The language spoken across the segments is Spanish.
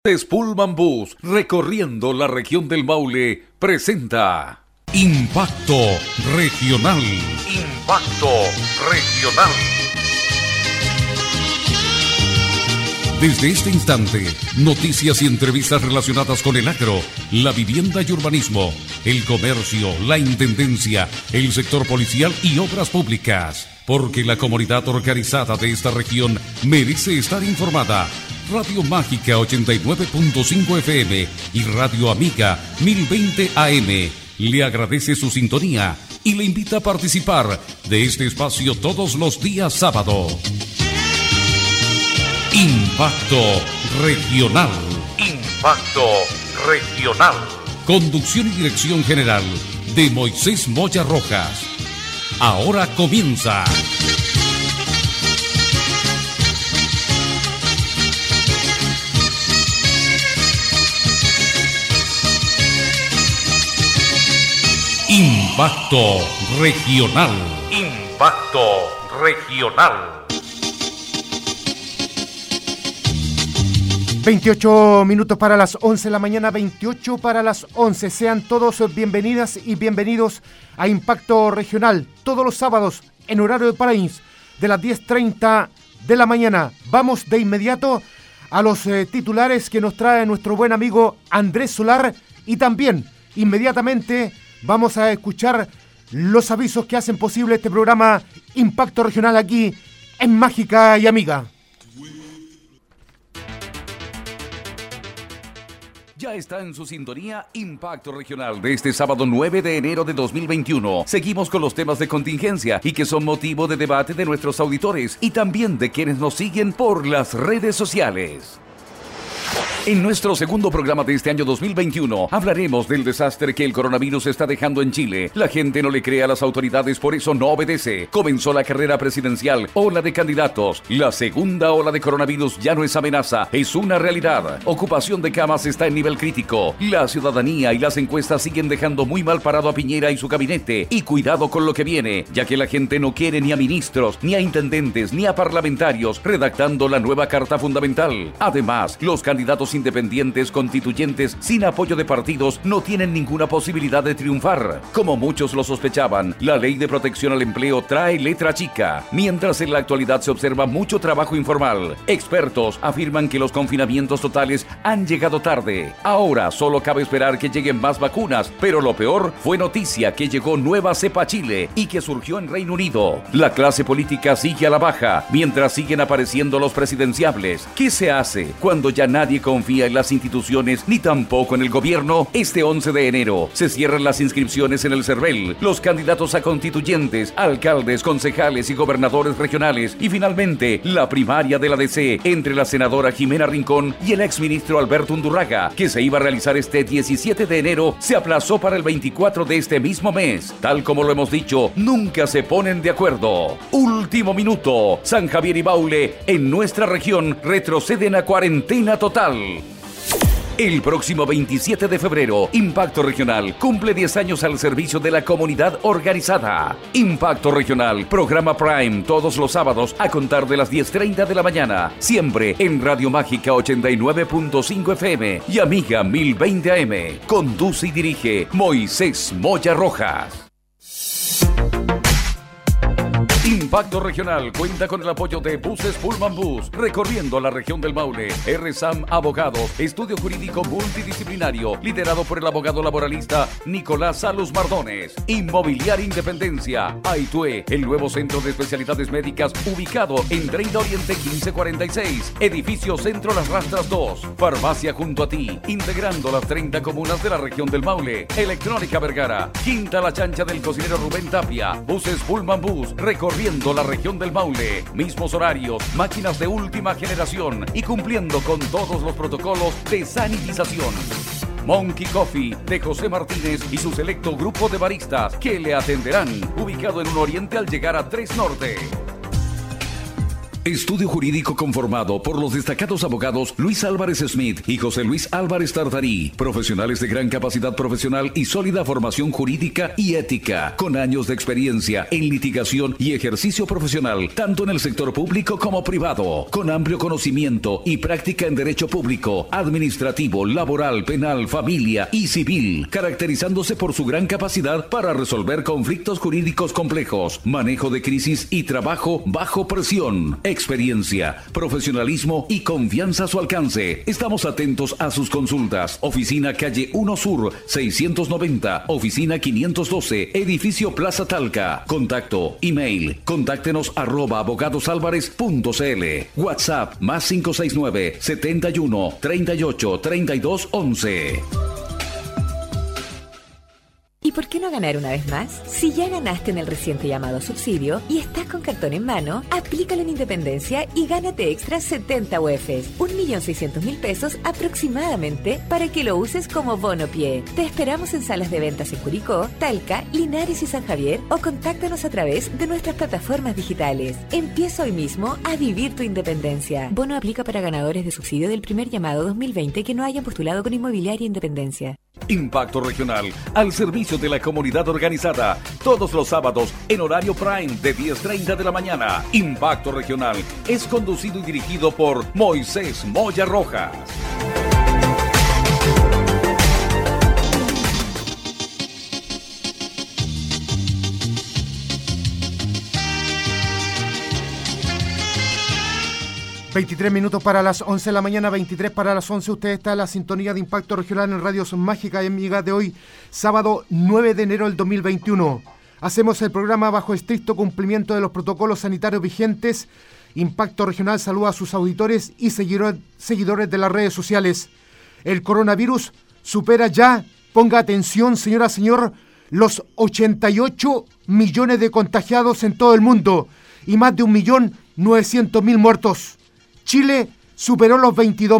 Pullman Bus, recorriendo la región del Maule, presenta Impacto Regional. Impacto Regional. Desde este instante, noticias y entrevistas relacionadas con el agro, la vivienda y urbanismo, el comercio, la intendencia, el sector policial y obras públicas. Porque la comunidad organizada de esta región merece estar informada. Radio Mágica 89.5 FM y Radio Amiga 1020 AM le agradece su sintonía y le invita a participar de este espacio todos los días sábado. Impacto Regional. Impacto Regional. Conducción y dirección general de Moisés Moya Rojas. Ahora comienza. Impacto Regional. Impacto Regional. 28 minutos para las 11 de la mañana, 28 para las 11. Sean todos bienvenidas y bienvenidos a Impacto Regional, todos los sábados en horario de Paraíso, de las 10:30 de la mañana. Vamos de inmediato a los titulares que nos trae nuestro buen amigo Andrés Solar y también inmediatamente vamos a escuchar los avisos que hacen posible este programa Impacto Regional aquí en Mágica y Amiga. Ya está en su sintonía Impacto Regional de este sábado 9 de enero de 2021. Seguimos con los temas de contingencia y que son motivo de debate de nuestros auditores y también de quienes nos siguen por las redes sociales. En nuestro segundo programa de este año 2021 hablaremos del desastre que el coronavirus está dejando en Chile. La gente no le cree a las autoridades, por eso no obedece. Comenzó la carrera presidencial, ola de candidatos. La segunda ola de coronavirus ya no es amenaza, es una realidad. Ocupación de camas está en nivel crítico. La ciudadanía y las encuestas siguen dejando muy mal parado a Piñera y su gabinete. Y cuidado con lo que viene, ya que la gente no quiere ni a ministros, ni a intendentes, ni a parlamentarios redactando la nueva Carta Fundamental. Además, los candidatos independientes constituyentes sin apoyo de partidos no tienen ninguna posibilidad de triunfar. Como muchos lo sospechaban, la Ley de Protección al Empleo trae letra chica, mientras en la actualidad se observa mucho trabajo informal. Expertos afirman que los confinamientos totales han llegado tarde. Ahora solo cabe esperar que lleguen más vacunas, pero lo peor fue noticia que llegó nueva cepa a Chile y que surgió en Reino Unido. La clase política sigue a la baja, mientras siguen apareciendo los presidenciables. ¿Qué se hace cuando ya nadie confía en las instituciones ni tampoco en el gobierno? Este 11 de enero se cierran las inscripciones en el CERVEL, los candidatos a constituyentes, alcaldes, concejales y gobernadores regionales y finalmente la primaria de la DC entre la senadora Jimena Rincón y el exministro Alberto Undurraga, que se iba a realizar este 17 de enero, se aplazó para el 24 de este mismo mes. Tal como lo hemos dicho, nunca se ponen de acuerdo. Último minuto, San Javier y Maule en nuestra región retroceden a cuarentena total. El próximo 27 de febrero, Impacto Regional cumple 10 años al servicio de la comunidad organizada. Impacto Regional, programa Prime, todos los sábados a contar de las 10:30 de la mañana. Siempre en Radio Mágica 89.5 FM y Amiga 1020 AM. Conduce y dirige Moisés Moya Rojas. Impacto Regional cuenta con el apoyo de Buses Pullman Bus, recorriendo la región del Maule. RSAM Abogados, estudio jurídico multidisciplinario, liderado por el abogado laboralista Nicolás Salus Mardones. Inmobiliaria Independencia, Aitue, el nuevo centro de especialidades médicas ubicado en 30 Oriente 1546, edificio Centro Las Rastras 2. Farmacia junto a ti, integrando las 30 comunas de la región del Maule. Electrónica Vergara, Quinta La Chancha del cocinero Rubén Tapia. Buses Pullman Bus, recorriendo la región del Maule, mismos horarios, máquinas de última generación y cumpliendo con todos los protocolos de sanitización. Monkey Coffee de José Martínez y su selecto grupo de baristas que le atenderán, ubicado en un oriente al llegar a 3 Norte. Estudio jurídico conformado por los destacados abogados Luis Álvarez Smith y José Luis Álvarez Tartarí, profesionales de gran capacidad profesional y sólida formación jurídica y ética, con años de experiencia en litigación y ejercicio profesional, tanto en el sector público como privado, con amplio conocimiento y práctica en derecho público, administrativo, laboral, penal, familia y civil, caracterizándose por su gran capacidad para resolver conflictos jurídicos complejos, manejo de crisis y trabajo bajo presión. Experiencia, profesionalismo y confianza a su alcance. Estamos atentos a sus consultas. Oficina Calle 1 Sur, 690, Oficina 512, Edificio Plaza Talca. Contacto, email, contáctenos @abogadosalvarez.cl. WhatsApp, +569 71 38 32 11. ¿Y por qué no ganar una vez más? Si ya ganaste en el reciente llamado subsidio y estás con cartón en mano, aplícalo en Independencia y gánate extra 70 UFs, 1.600.000 pesos aproximadamente, para que lo uses como bono pie. Te esperamos en salas de ventas en Curicó, Talca, Linares y San Javier, o contáctanos a través de nuestras plataformas digitales. Empieza hoy mismo a vivir tu independencia. Bono aplica para ganadores de subsidio del primer llamado 2020 que no hayan postulado con Inmobiliaria Independencia. Impacto Regional, al servicio de la comunidad organizada, todos los sábados en horario prime de 10:30 de la mañana. Impacto Regional es conducido y dirigido por Moisés Moya Rojas. ...23 para las 11 de la mañana, 23 para las 11... Usted está en la sintonía de Impacto Regional en Radios Mágica y Amiga de hoy, sábado 9 de enero del 2021. Hacemos el programa bajo estricto cumplimiento de los protocolos sanitarios vigentes. Impacto Regional saluda a sus auditores y seguidores de las redes sociales. El coronavirus supera ya, ponga atención señora, señor, los 88 millones de contagiados en todo el mundo y más de 1.900.000 muertos. Chile superó los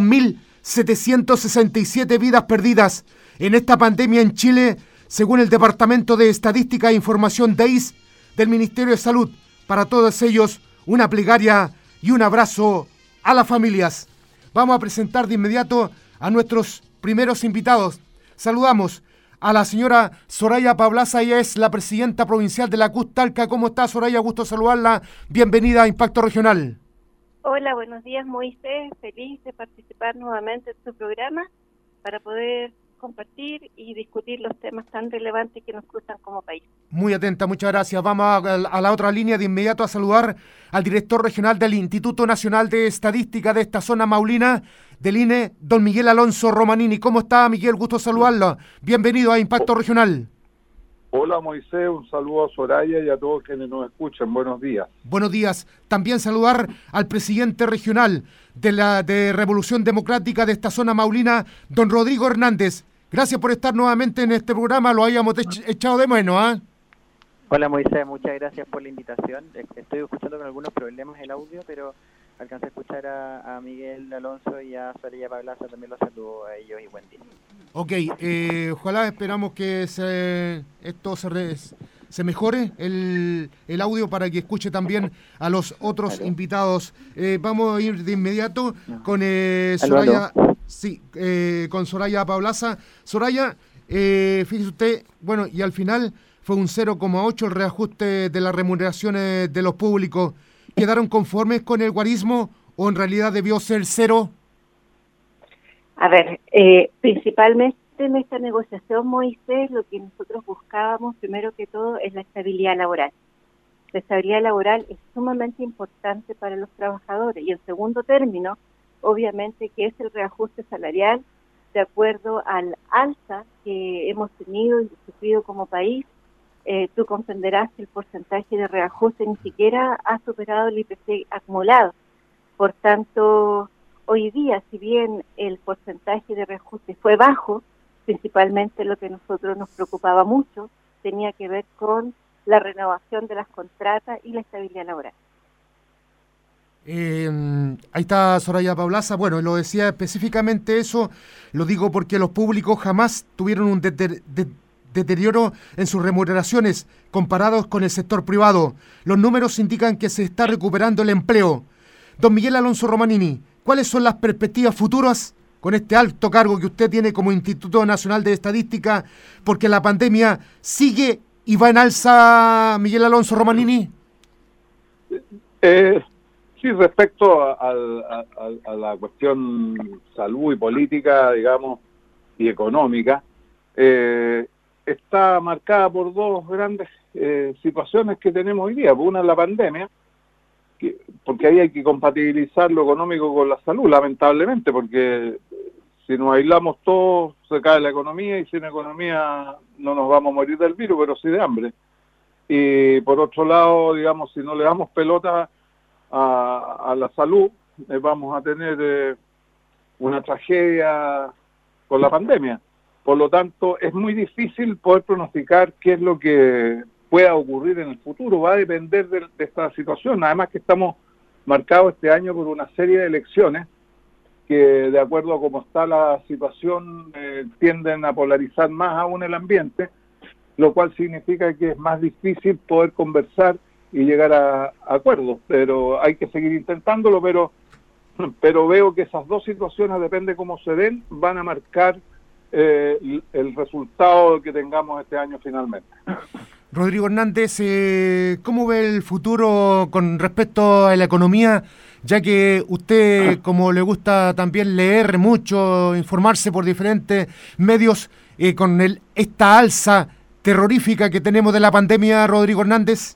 22.767 vidas perdidas en esta pandemia en Chile, según el Departamento de Estadística e Información DEIS del Ministerio de Salud. Para todos ellos, una plegaria y un abrazo a las familias. Vamos a presentar de inmediato a nuestros primeros invitados. Saludamos a la señora Soraya Pablaza, ella es la presidenta provincial de la CUT Talca. ¿Cómo está, Soraya? Gusto saludarla. Bienvenida a Impacto Regional. Hola, buenos días, Moisés. Feliz de participar nuevamente en tu programa para poder compartir y discutir los temas tan relevantes que nos cruzan como país. Muy atenta, muchas gracias. Vamos a la otra línea de inmediato a saludar al director regional del Instituto Nacional de Estadística de esta zona maulina, del INE, don Miguel Alonso Romanini. ¿Cómo está, Miguel? Gusto saludarlo. Bienvenido a Impacto Regional. Hola, Moisés, un saludo a Soraya y a todos quienes nos escuchan. Buenos días. Buenos días. También saludar al presidente regional de Revolución Democrática de esta zona maulina, don Rodrigo Hernández. Gracias por estar nuevamente en este programa, lo habíamos echado de menos, ¿ah? Hola, Moisés, muchas gracias por la invitación. Estoy escuchando con algunos problemas el audio, pero alcancé a escuchar a Miguel Alonso y a Soraya Pablaza, también los saludo a ellos y buen día. Ok, ojalá esperamos que esto se mejore el audio para que escuche también a los otros invitados. Vamos a ir de inmediato con Soraya. Sí, con Soraya Pablaza. Soraya, fíjese usted, bueno, y al final fue un 0,8 el reajuste de las remuneraciones de los públicos. ¿Quedaron conformes con el guarismo o en realidad debió ser cero? A ver, principalmente en esta negociación, Moisés, lo que nosotros buscábamos, primero que todo, es la estabilidad laboral. La estabilidad laboral es sumamente importante para los trabajadores. Y en segundo término, obviamente, que es el reajuste salarial de acuerdo al alza que hemos tenido y sufrido como país. Tú comprenderás que el porcentaje de reajuste ni siquiera ha superado el IPC acumulado. Por tanto, hoy día, si bien el porcentaje de reajuste fue bajo, principalmente lo que a nosotros nos preocupaba mucho tenía que ver con la renovación de las contratas y la estabilidad laboral. Ahí está Soraya Pablaza. Bueno, lo decía específicamente eso, lo digo porque los públicos jamás tuvieron un deterioro en sus remuneraciones comparados con el sector privado. Los números indican que se está recuperando el empleo. Don Miguel Alonso Romanini, ¿cuáles son las perspectivas futuras con este alto cargo que usted tiene como Instituto Nacional de Estadística? Porque la pandemia sigue y va en alza, Miguel Alonso Romanini. Sí, respecto a la cuestión salud y política, digamos, y económica, está marcada por dos grandes situaciones que tenemos hoy día. Una es la pandemia, porque ahí hay que compatibilizar lo económico con la salud, lamentablemente, porque si nos aislamos todos se cae la economía, y sin economía no nos vamos a morir del virus, pero sí de hambre. Y por otro lado, digamos, si no le damos pelota a la salud, vamos a tener una tragedia con la pandemia. Por lo tanto, es muy difícil poder pronosticar qué es lo que pueda ocurrir en el futuro. Va a depender de esta situación. Además que estamos marcados este año por una serie de elecciones que, de acuerdo a cómo está la situación, tienden a polarizar más aún el ambiente, lo cual significa que es más difícil poder conversar y llegar a acuerdos. Pero hay que seguir intentándolo, pero veo que esas dos situaciones, depende cómo se den, van a marcar el resultado que tengamos este año finalmente. Rodrigo Hernández, ¿cómo ve el futuro con respecto a la economía? Ya que usted, como le gusta también leer mucho, informarse por diferentes medios, con esta alza terrorífica que tenemos de la pandemia, Rodrigo Hernández.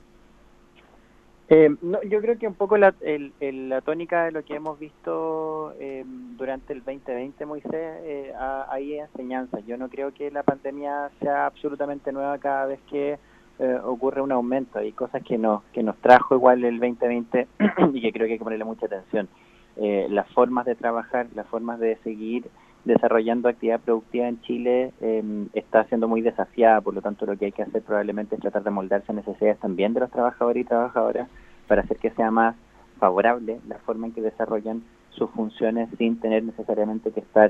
No, yo creo que un poco la tónica de lo que hemos visto durante el 2020, Moisés, hay enseñanzas. Yo no creo que la pandemia sea absolutamente nueva cada vez que ocurre un aumento. Hay cosas que nos trajo igual el 2020 y que creo que hay que ponerle mucha atención. Las formas de trabajar, las formas de seguir desarrollando actividad productiva en Chile está siendo muy desafiada. Por lo tanto, lo que hay que hacer probablemente es tratar de moldarse a necesidades también de los trabajadores y trabajadoras para hacer que sea más favorable la forma en que desarrollan sus funciones sin tener necesariamente que estar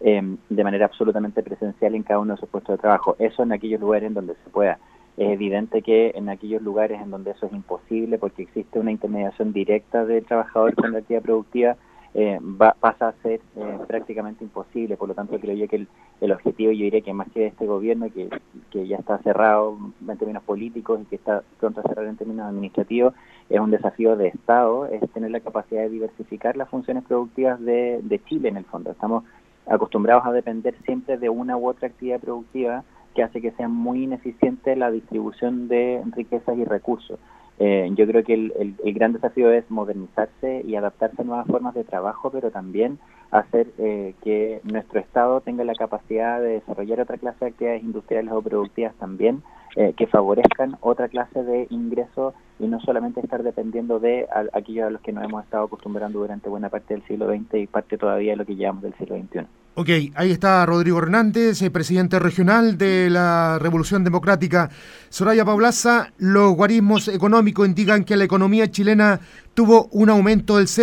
de manera absolutamente presencial en cada uno de sus puestos de trabajo. Eso en aquellos lugares en donde se pueda. Es evidente que en aquellos lugares en donde eso es imposible, porque existe una intermediación directa del trabajador con la actividad productiva, pasa a ser prácticamente imposible. Por lo tanto, creo yo que el objetivo, yo diría que más que de este gobierno, que ya está cerrado en términos políticos y que está pronto a cerrar en términos administrativos, es un desafío de Estado, es tener la capacidad de diversificar las funciones productivas de Chile en el fondo. Estamos acostumbrados a depender siempre de una u otra actividad productiva que hace que sea muy ineficiente la distribución de riquezas y recursos. Yo creo que el gran desafío es modernizarse y adaptarse a nuevas formas de trabajo, pero también hacer que nuestro Estado tenga la capacidad de desarrollar otra clase de actividades industriales o productivas también, que favorezcan otra clase de ingresos y no solamente estar dependiendo de aquellos a los que nos hemos estado acostumbrando durante buena parte del siglo XX y parte todavía de lo que llevamos del siglo XXI. Ok, ahí está Rodrigo Hernández, presidente regional de la Revolución Democrática. Soraya Paulaza, los guarismos económicos indican que la economía chilena tuvo un aumento del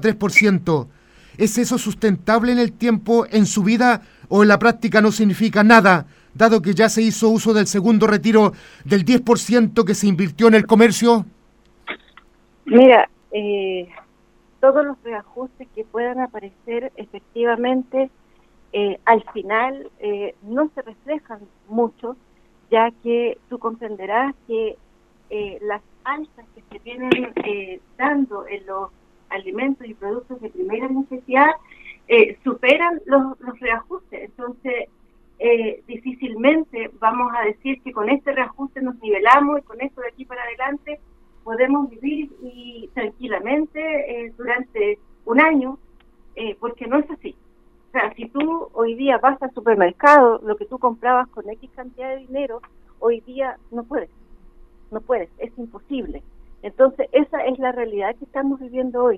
0,3%. ¿Es eso sustentable en el tiempo, en su vida, o en la práctica no significa nada, dado que ya se hizo uso del segundo retiro del 10% que se invirtió en el comercio? Mira, todos los reajustes que puedan aparecer efectivamente al final no se reflejan mucho, ya que tú comprenderás que las alzas que se vienen dando en los alimentos y productos de primera necesidad superan los reajustes. Entonces, difícilmente vamos a decir que con este reajuste nos nivelamos y con esto de aquí para adelante podemos vivir y tranquilamente durante un año, porque no es así. O sea, si tú hoy día vas al supermercado, lo que tú comprabas con X cantidad de dinero, hoy día no puedes, es imposible. Entonces, esa es la realidad que estamos viviendo hoy.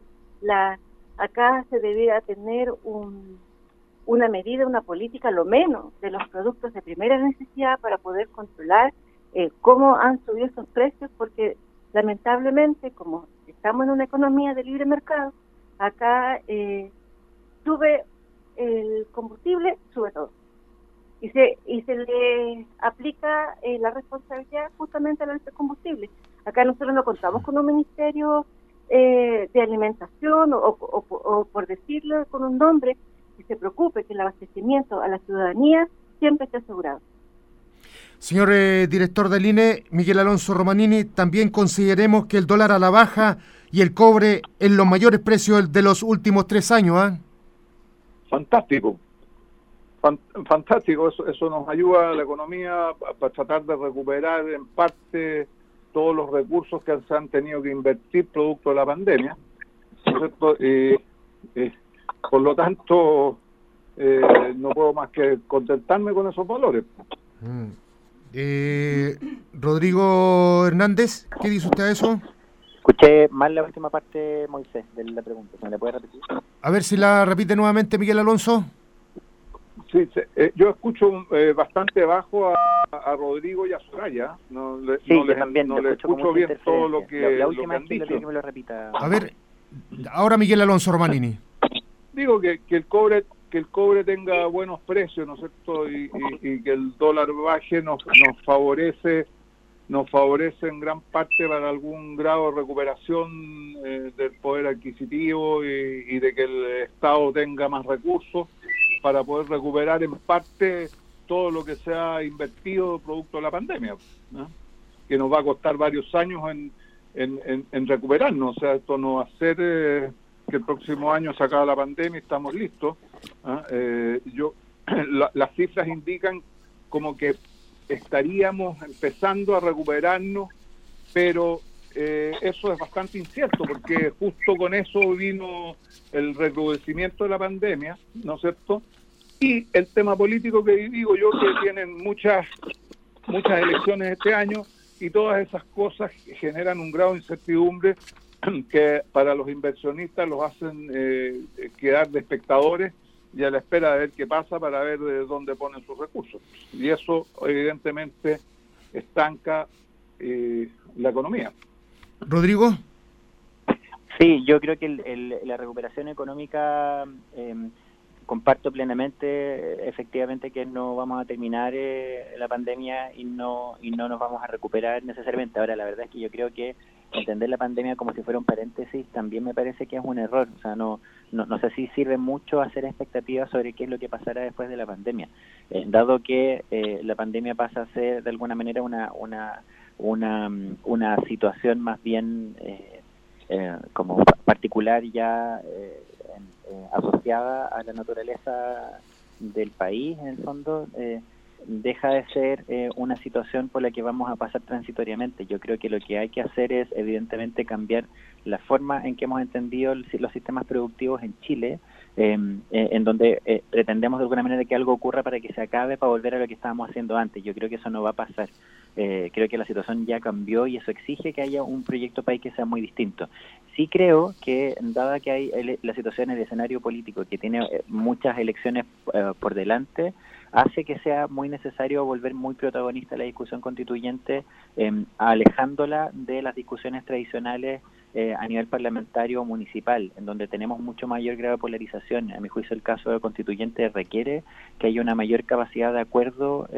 Acá se debería tener una medida, una política, lo menos, de los productos de primera necesidad para poder controlar cómo han subido esos precios, porque lamentablemente, como estamos en una economía de libre mercado, acá sube el combustible, sube todo. Y se le aplica la responsabilidad justamente al alto combustible. Acá nosotros no contamos con un ministerio de alimentación o por decirlo con un nombre, que se preocupe que el abastecimiento a la ciudadanía siempre esté asegurado. Señor director del INE, Miguel Alonso Romanini, también consideremos que el dólar a la baja y el cobre en los mayores precios de los últimos 3 años. Fantástico. Fantástico, eso nos ayuda a la economía para tratar de recuperar en parte todos los recursos que se han tenido que invertir producto de la pandemia, ¿no es cierto? Por lo tanto, no puedo más que contentarme con esos valores. Rodrigo Hernández, ¿qué dice usted a eso? Escuché mal la última parte, Moisés, de la pregunta. ¿Me la puede repetir? A ver si la repite nuevamente, Miguel Alonso. Sí, yo escucho bastante bajo a Rodrigo y a Soraya. No le escucho bien todo lo que la última han vez dicho. que me lo repita. A ver, ahora Miguel Alonso Romanini. Digo que el cobre tenga buenos precios, ¿no es cierto? Y que el dólar baje nos favorece en gran parte para algún grado de recuperación del poder adquisitivo y de que el Estado tenga más recursos para poder recuperar en parte todo lo que se ha invertido producto de la pandemia, ¿no? Que nos va a costar varios años en recuperarnos. O sea, esto no va a ser que el próximo año se acabe la pandemia y estamos listos. Las cifras indican como que estaríamos empezando a recuperarnos, pero eso es bastante incierto, porque justo con eso vino el recrudecimiento de la pandemia, ¿no es cierto? Y el tema político que digo yo, que tienen muchas elecciones este año, y todas esas cosas generan un grado de incertidumbre que para los inversionistas los hacen quedar de espectadores y a la espera de ver qué pasa para ver de dónde ponen sus recursos. Y eso evidentemente estanca la economía. Rodrigo. Sí, yo creo que la recuperación económica, comparto plenamente, efectivamente, que no vamos a terminar la pandemia y no nos vamos a recuperar necesariamente. Ahora, la verdad es que yo creo que entender la pandemia como si fuera un paréntesis también me parece que es un error. O sea, no sé si sirve mucho hacer expectativas sobre qué es lo que pasará después de la pandemia, dado que la pandemia pasa a ser de alguna manera una situación más bien como particular ya asociada a la naturaleza del país. En el fondo deja de ser una situación por la que vamos a pasar transitoriamente. Yo creo que lo que hay que hacer es evidentemente cambiar la forma en que hemos entendido los sistemas productivos en Chile, en donde pretendemos de alguna manera que algo ocurra para que se acabe, para volver a lo que estábamos haciendo antes. Yo creo que eso no va a pasar. Creo que la situación ya cambió y eso exige que haya un proyecto país que sea muy distinto. Sí creo que, dada que hay la situación en el escenario político, que tiene muchas elecciones por delante, hace que sea muy necesario volver muy protagonista la discusión constituyente, alejándola de las discusiones tradicionales a nivel parlamentario o municipal, en donde tenemos mucho mayor grado de polarización. A mi juicio, el caso del constituyente requiere que haya una mayor capacidad de acuerdo,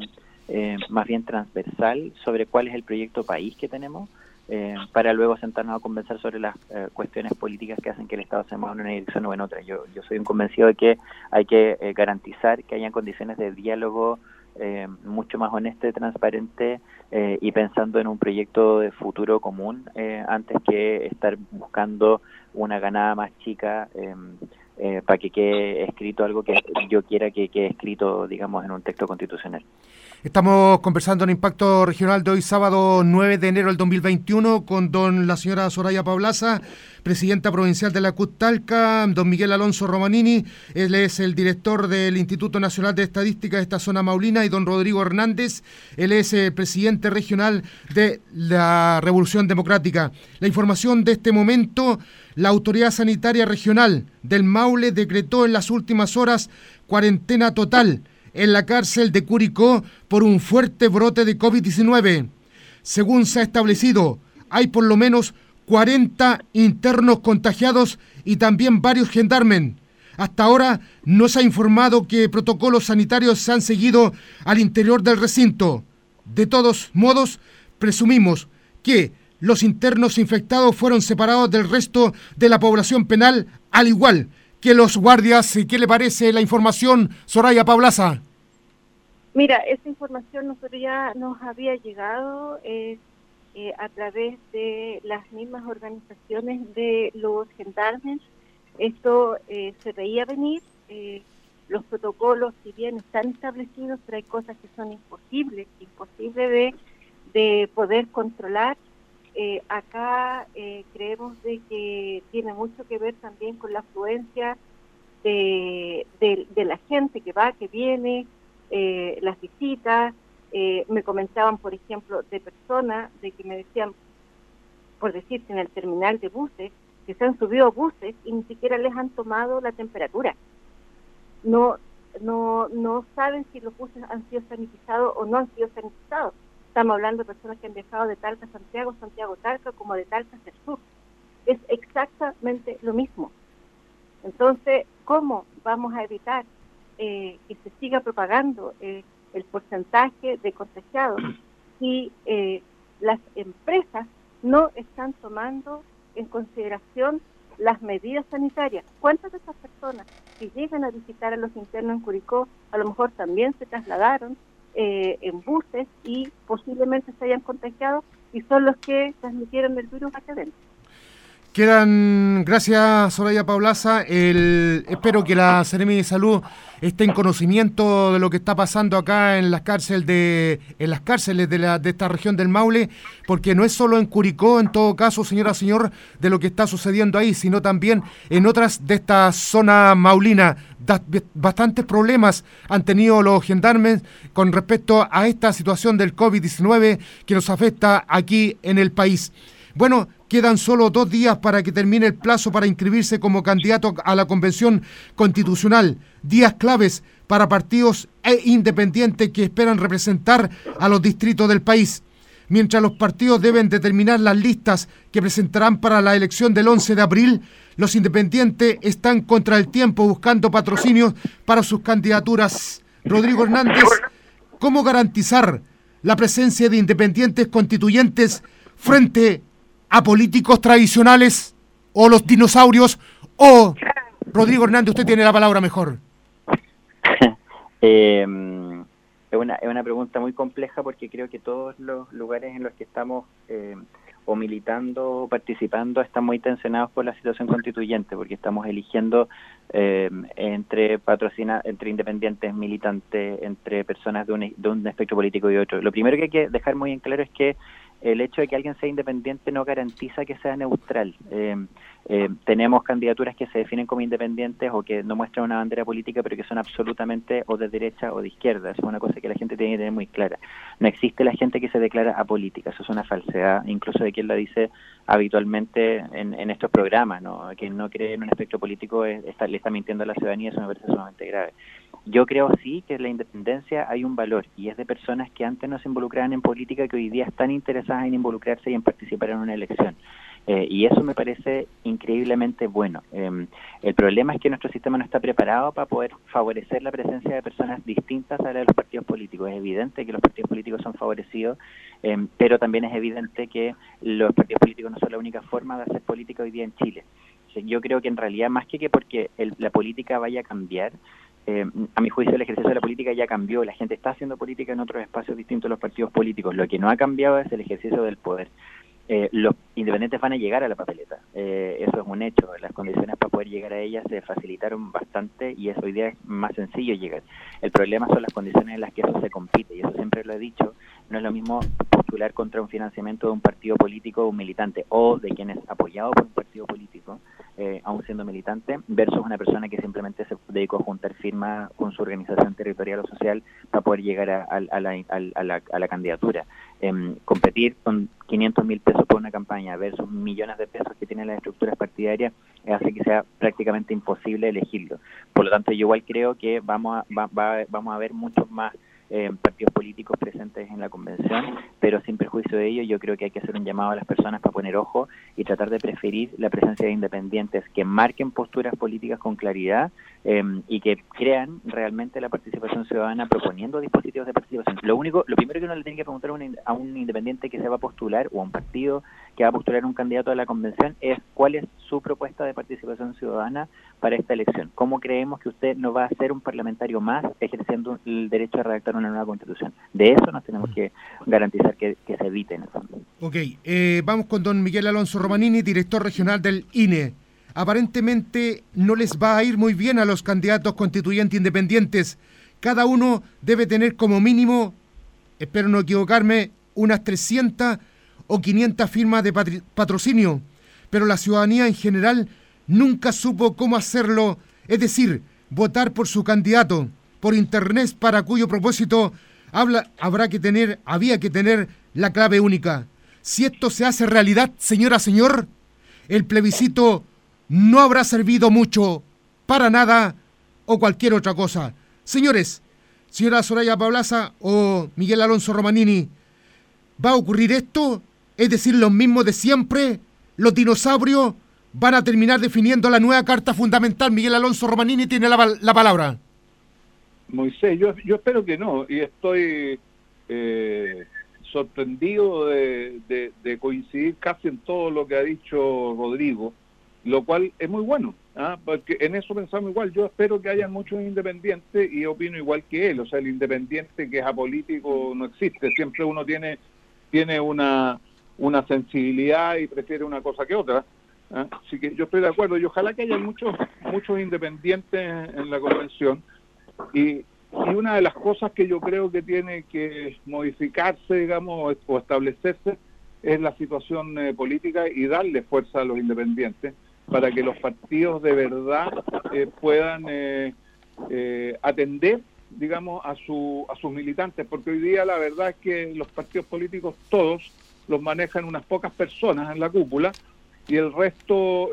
más bien transversal, sobre cuál es el proyecto país que tenemos, para luego sentarnos a conversar sobre las cuestiones políticas que hacen que el Estado se mueva en una dirección o en otra. Yo soy un convencido de que hay que garantizar que hayan condiciones de diálogo mucho más honesto y transparente, y pensando en un proyecto de futuro común, antes que estar buscando una ganada más chica para que quede escrito algo que yo quiera que quede escrito, digamos, en un texto constitucional. Estamos conversando en Impacto Regional de hoy, sábado 9 de enero del 2021, con la señora Soraya Pablaza, presidenta provincial de la CUT Talca, don Miguel Alonso Romanini, él es el director del Instituto Nacional de Estadística de esta zona maulina, y don Rodrigo Hernández, él es el presidente regional de la Revolución Democrática. La información de este momento: la Autoridad Sanitaria Regional del Maule decretó en las últimas horas cuarentena total en la cárcel de Curicó por un fuerte brote de COVID-19. Según se ha establecido, hay por lo menos 40 internos contagiados y también varios gendarmes. Hasta ahora no se ha informado que protocolos sanitarios se han seguido al interior del recinto. De todos modos, presumimos que los internos infectados fueron separados del resto de la población penal, al igual que los guardias. ¿Qué le parece la información, Soraya Paulaza? Mira, esa información nosotros ya nos había llegado a través de las mismas organizaciones de los gendarmes. Esto se veía venir. Los protocolos, si bien están establecidos, pero hay cosas que son imposibles de poder controlar. Acá creemos de que tiene mucho que ver también con la afluencia de la gente que va, que viene, las visitas. Me comentaban, por ejemplo, de personas de que me decían, por decirte, en el terminal de buses, que se han subido buses y ni siquiera les han tomado la temperatura. No saben si los buses han sido sanitizados o no han sido sanitizados. Estamos hablando de personas que han viajado de Talca a Santiago, Santiago-Talca, como de Talca hacia el sur. Es exactamente lo mismo. Entonces, ¿cómo vamos a evitar que se siga propagando el porcentaje de contagiados si las empresas no están tomando en consideración las medidas sanitarias? ¿Cuántas de esas personas que llegan a visitar a los internos en Curicó a lo mejor también se trasladaron en buses y posiblemente se hayan contagiado y son los que transmitieron el virus hacia adentro? Gracias, Soraya Paulaza. Espero que la Seremi de Salud esté en conocimiento de lo que está pasando acá en las cárceles de esta región del Maule, porque no es solo en Curicó, en todo caso, señor, de lo que está sucediendo ahí, sino también en otras de esta zona maulina. Bastantes problemas han tenido los gendarmes con respecto a esta situación del COVID-19 que nos afecta aquí en el país. Bueno, quedan solo 2 días para que termine el plazo para inscribirse como candidato a la Convención Constitucional. Días claves para partidos independientes que esperan representar a los distritos del país. Mientras los partidos deben determinar las listas que presentarán para la elección del 11 de abril, los independientes están contra el tiempo buscando patrocinios para sus candidaturas. Rodrigo Hernández, ¿cómo garantizar la presencia de independientes constituyentes frente a políticos tradicionales o los dinosaurios? O, Rodrigo Hernández, usted tiene la palabra mejor. Es una pregunta muy compleja, porque creo que todos los lugares en los que estamos o militando o participando están muy tensionados por la situación constituyente, porque estamos eligiendo entre independientes, militantes, entre personas de un espectro político y otro. Lo primero que hay que dejar muy en claro es que el hecho de que alguien sea independiente no garantiza que sea neutral. Tenemos candidaturas que se definen como independientes o que no muestran una bandera política, pero que son absolutamente o de derecha o de izquierda. Eso es una cosa que la gente tiene que tener muy clara. No existe la gente que se declara apolítica. Eso es una falsedad, incluso de quien la dice habitualmente en estos programas, ¿no? Quien no cree en un espectro político le está mintiendo a la ciudadanía. Eso me parece sumamente grave. Yo creo sí que en la independencia hay un valor, y es de personas que antes no se involucraban en política, que hoy día están interesadas en involucrarse y en participar en una elección. Y eso me parece increíblemente bueno. El problema es que nuestro sistema no está preparado para poder favorecer la presencia de personas distintas a la de los partidos políticos. Es evidente que los partidos políticos son favorecidos, pero también es evidente que los partidos políticos no son la única forma de hacer política hoy día en Chile. Yo creo que en realidad, más que porque la política vaya a cambiar, a mi juicio el ejercicio de la política ya cambió. La gente está haciendo política en otros espacios distintos a los partidos políticos. Lo que no ha cambiado es el ejercicio del poder. Los independientes van a llegar a la papeleta, eso es un hecho. Las condiciones para poder llegar a ellas se facilitaron bastante y hoy día es más sencillo llegar. El problema son las condiciones en las que eso se compite, y eso siempre lo he dicho. No es lo mismo postular contra un financiamiento de un partido político o un militante, o de quien es apoyado por un partido político, aún siendo militante, versus una persona que simplemente se dedicó a juntar firmas con su organización territorial o social para poder llegar a la candidatura. Competir con 500.000 pesos por una campaña versus millones de pesos que tienen las estructuras partidarias hace que sea prácticamente imposible elegirlo. Por lo tanto, yo igual creo que vamos a ver muchos más partidos políticos presentes en la convención, pero sin perjuicio de ello yo creo que hay que hacer un llamado a las personas para poner ojo y tratar de preferir la presencia de independientes que marquen posturas políticas con claridad y que crean realmente la participación ciudadana proponiendo dispositivos de participación. Lo primero que uno le tiene que preguntar a un independiente que se va a postular o a un partido que va a postular un candidato a la convención es cuál es su propuesta de participación ciudadana para esta elección. ¿Cómo creemos que usted no va a ser un parlamentario más ejerciendo el derecho a redactar una nueva constitución? De eso nos tenemos que garantizar que se evite en el fondo. Ok, vamos con don Miguel Alonso Romanini, director regional del INE. Aparentemente no les va a ir muy bien a los candidatos constituyentes independientes. Cada uno debe tener como mínimo, espero no equivocarme, unas 300 o 500 firmas de patrocinio, pero la ciudadanía en general nunca supo cómo hacerlo, es decir, votar por su candidato por internet, para cuyo propósito había que tener la clave única. Si esto se hace realidad, señor, el plebiscito no habrá servido mucho, para nada o cualquier otra cosa. Señores, señora Soraya Pablaza o Miguel Alonso Romanini, ¿va a ocurrir esto? Es decir, los mismos de siempre, los dinosaurios van a terminar definiendo la nueva Carta Fundamental. Miguel Alonso Romanini tiene la palabra. Moisés, yo espero que no, y estoy sorprendido de coincidir casi en todo lo que ha dicho Rodrigo, lo cual es muy bueno, porque en eso pensamos igual. Yo espero que haya muchos independientes y opino igual que él. O sea, el independiente que es apolítico no existe, siempre uno tiene una sensibilidad y prefiere una cosa que otra. Así que yo estoy de acuerdo y ojalá que haya muchos independientes en la convención. Y una de las cosas que yo creo que tiene que modificarse, digamos, o establecerse, es la situación política y darle fuerza a los independientes para que los partidos de verdad puedan atender, digamos, a sus militantes, porque hoy día la verdad es que los partidos políticos todos los manejan unas pocas personas en la cúpula y el resto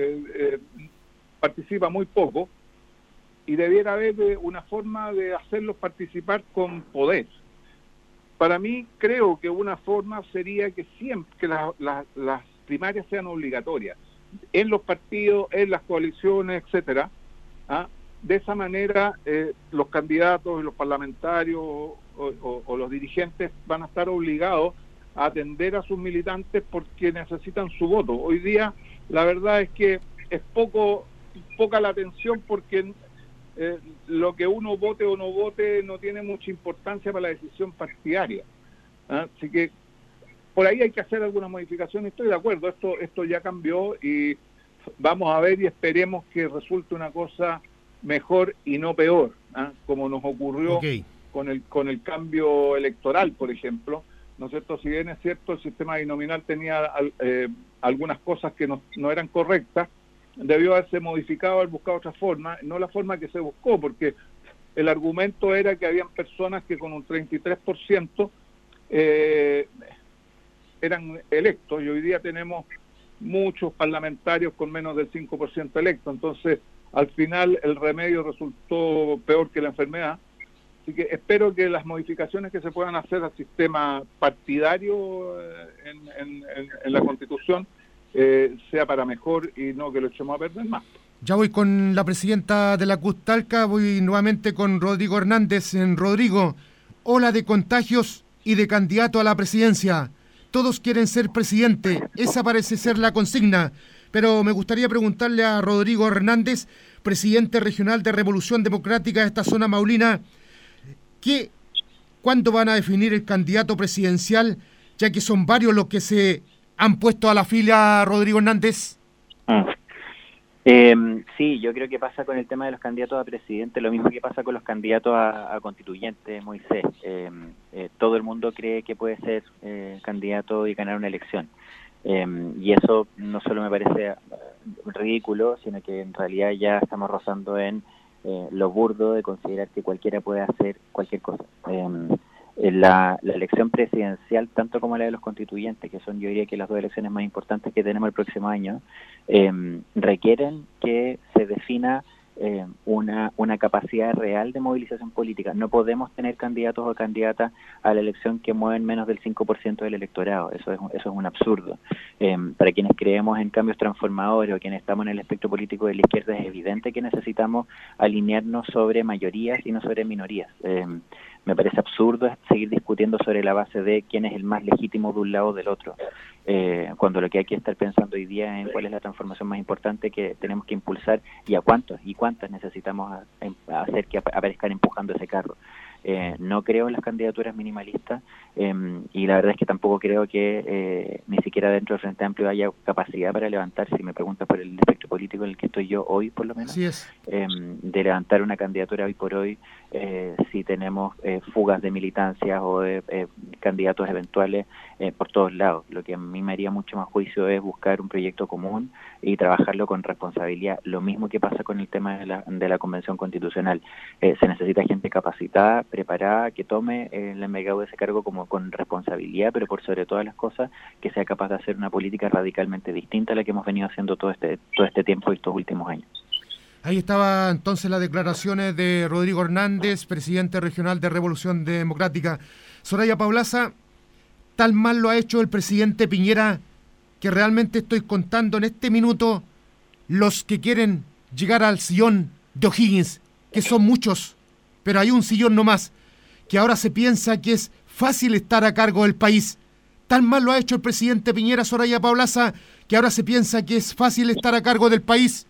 participa muy poco, y debiera haber una forma de hacerlos participar con poder. Para mí, creo que una forma sería que siempre las primarias sean obligatorias en los partidos, en las coaliciones, etcétera. De esa manera los candidatos y los parlamentarios o los dirigentes van a estar obligados a atender a sus militantes porque necesitan su voto. Hoy día la verdad es que es poca la atención porque lo que uno vote o no vote no tiene mucha importancia para la decisión partidaria. Así que por ahí hay que hacer algunas modificaciones. Estoy de acuerdo, esto ya cambió y vamos a ver y esperemos que resulte una cosa mejor y no peor, como nos ocurrió con el cambio electoral, por ejemplo, ¿no es cierto? Si bien es cierto, el sistema binominal tenía algunas cosas que no eran correctas, debió haberse modificado, haber buscado otra forma, no la forma que se buscó, porque el argumento era que habían personas que con un 33% eran electos, y hoy día tenemos muchos parlamentarios con menos del 5% electos, entonces al final el remedio resultó peor que la enfermedad. Así que espero que las modificaciones que se puedan hacer al sistema partidario en la Constitución sea para mejor y no que lo echemos a perder más. Ya voy con la presidenta de la CUT Talca, voy nuevamente con Rodrigo Hernández. Rodrigo, ola de contagios y de candidato a la presidencia. Todos quieren ser presidente, esa parece ser la consigna. Pero me gustaría preguntarle a Rodrigo Hernández, presidente regional de Revolución Democrática de esta zona maulina, ¿cuándo van a definir el candidato presidencial? Ya que son varios los que se han puesto a la fila, Rodrigo Hernández. Sí, yo creo que pasa con el tema de los candidatos a presidente lo mismo que pasa con los candidatos a constituyente, Moisés. Todo el mundo cree que puede ser candidato y ganar una elección. Y eso no solo me parece ridículo, sino que en realidad ya estamos rozando en lo burdo de considerar que cualquiera puede hacer cualquier cosa. La elección presidencial, tanto como la de los constituyentes, que son yo diría que las dos elecciones más importantes que tenemos el próximo año, requieren que se defina una capacidad real de movilización política. No podemos tener candidatos o candidatas a la elección que mueven menos del 5% del electorado. Eso es un absurdo. Para quienes creemos en cambios transformadores o quienes estamos en el espectro político de la izquierda, es evidente que necesitamos alinearnos sobre mayorías y no sobre minorías. Me parece absurdo seguir discutiendo sobre la base de quién es el más legítimo de un lado o del otro, cuando lo que hay que estar pensando hoy día es en cuál es la transformación más importante que tenemos que impulsar y a cuántos y cuántas necesitamos hacer que aparezcan empujando ese carro. No creo en las candidaturas minimalistas y la verdad es que tampoco creo que ni siquiera dentro del Frente Amplio haya capacidad para levantar, si me preguntas por el espectro político en el que estoy yo hoy por lo menos, Así es. De levantar una candidatura hoy por hoy, si tenemos fugas de militancias o de candidatos eventuales por todos lados. Lo que a mí me haría mucho más juicio es buscar un proyecto común y trabajarlo con responsabilidad. Lo mismo que pasa con el tema de la Convención Constitucional. Se necesita gente capacitada, preparada, que tome el envergadura de ese cargo como con responsabilidad, pero por sobre todas las cosas, que sea capaz de hacer una política radicalmente distinta a la que hemos venido haciendo todo este tiempo y estos últimos años. Ahí estaba entonces las declaraciones de Rodrigo Hernández, presidente regional de Revolución Democrática. Soraya Paulaza, tal mal lo ha hecho el presidente Piñera que realmente estoy contando en este minuto los que quieren llegar al sillón de O'Higgins, que son muchos, pero hay un sillón nomás, que ahora se piensa que es fácil estar a cargo del país. Tan mal lo ha hecho el presidente Piñera, Soraya Paulaza, que ahora se piensa que es fácil estar a cargo del país.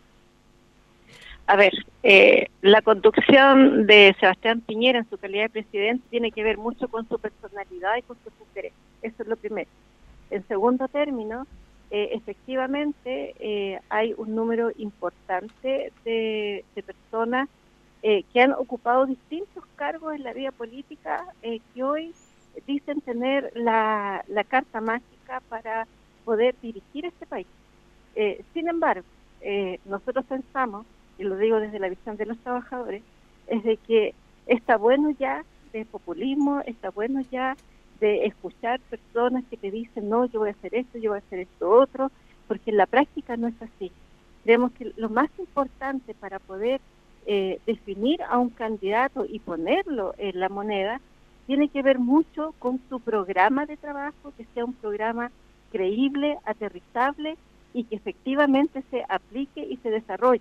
A ver, la conducción de Sebastián Piñera en su calidad de presidente tiene que ver mucho con su personalidad y con sus intereses. Eso es lo primero. En segundo término, efectivamente hay un número importante de personas que han ocupado distintos cargos en la vida política que hoy dicen tener la carta mágica para poder dirigir este país. Sin embargo, nosotros pensamos, y lo digo desde la visión de los trabajadores, es de que está bueno ya de populismo, está bueno ya de escuchar personas que te dicen, no, yo voy a hacer esto, yo voy a hacer esto otro, porque en la práctica no es así. Creemos que lo más importante para poder definir a un candidato y ponerlo en la moneda tiene que ver mucho con su programa de trabajo, que sea un programa creíble, aterrizable y que efectivamente se aplique y se desarrolle.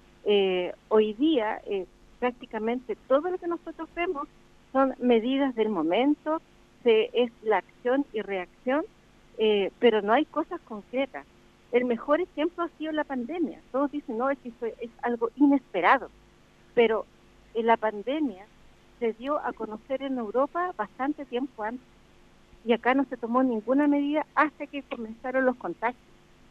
Hoy día prácticamente todo lo que nosotros vemos son medidas del momento, es la acción y reacción, pero no hay cosas concretas. El mejor ejemplo ha sido la pandemia. Todos dicen, no, es que es algo inesperado, pero la pandemia se dio a conocer en Europa bastante tiempo antes y acá no se tomó ninguna medida hasta que comenzaron los contagios.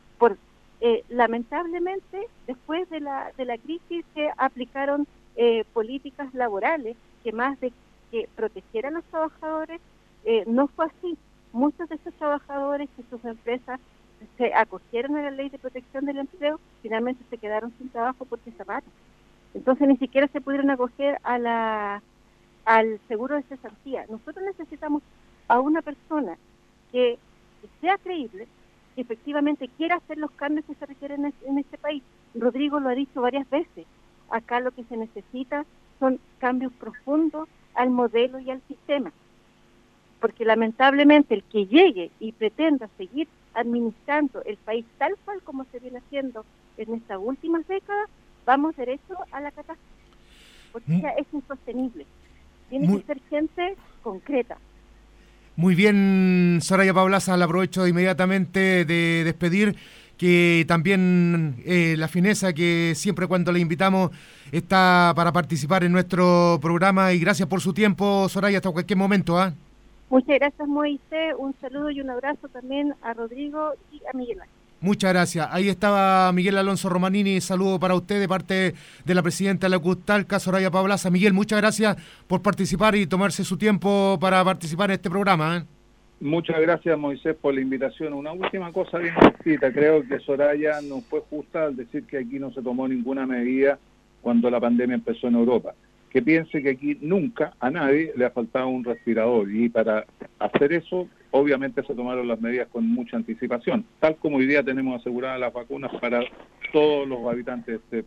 Lamentablemente, después de la crisis se aplicaron políticas laborales que más de que protegieran a los trabajadores, no fue así. Muchos de esos trabajadores que sus empresas se acogieron a la ley de protección del empleo, finalmente se quedaron sin trabajo porque cerraron. Entonces ni siquiera se pudieron acoger al seguro de cesantía. Nosotros necesitamos a una persona que sea creíble, que efectivamente quiera hacer los cambios que se requieren en este país. Rodrigo lo ha dicho varias veces. Acá lo que se necesita son cambios profundos al modelo y al sistema. Porque lamentablemente el que llegue y pretenda seguir administrando el país tal cual como se viene haciendo en estas últimas décadas, vamos derecho a la catástrofe. Porque ya es insostenible. Tiene que ser gente concreta. Muy bien, Soraya Paulaza, la aprovecho inmediatamente de despedir, que también la fineza que siempre cuando le invitamos está para participar en nuestro programa, y gracias por su tiempo, Soraya, hasta cualquier momento. Muchas gracias, Moisés, un saludo y un abrazo también a Rodrigo y a Miguel Ángel. Muchas gracias. Ahí estaba Miguel Alonso Romanini. Saludo para usted de parte de la presidenta de la CUTALCA, Soraya Paulaza. Miguel, muchas gracias por participar y tomarse su tiempo para participar en este programa. Muchas gracias, Moisés, por la invitación. Una última cosa bien cortita. Creo que Soraya no fue justa al decir que aquí no se tomó ninguna medida cuando la pandemia empezó en Europa. Que piense que aquí nunca a nadie le ha faltado un respirador, y para hacer eso obviamente se tomaron las medidas con mucha anticipación, tal como hoy día tenemos aseguradas las vacunas para todos los habitantes de este país.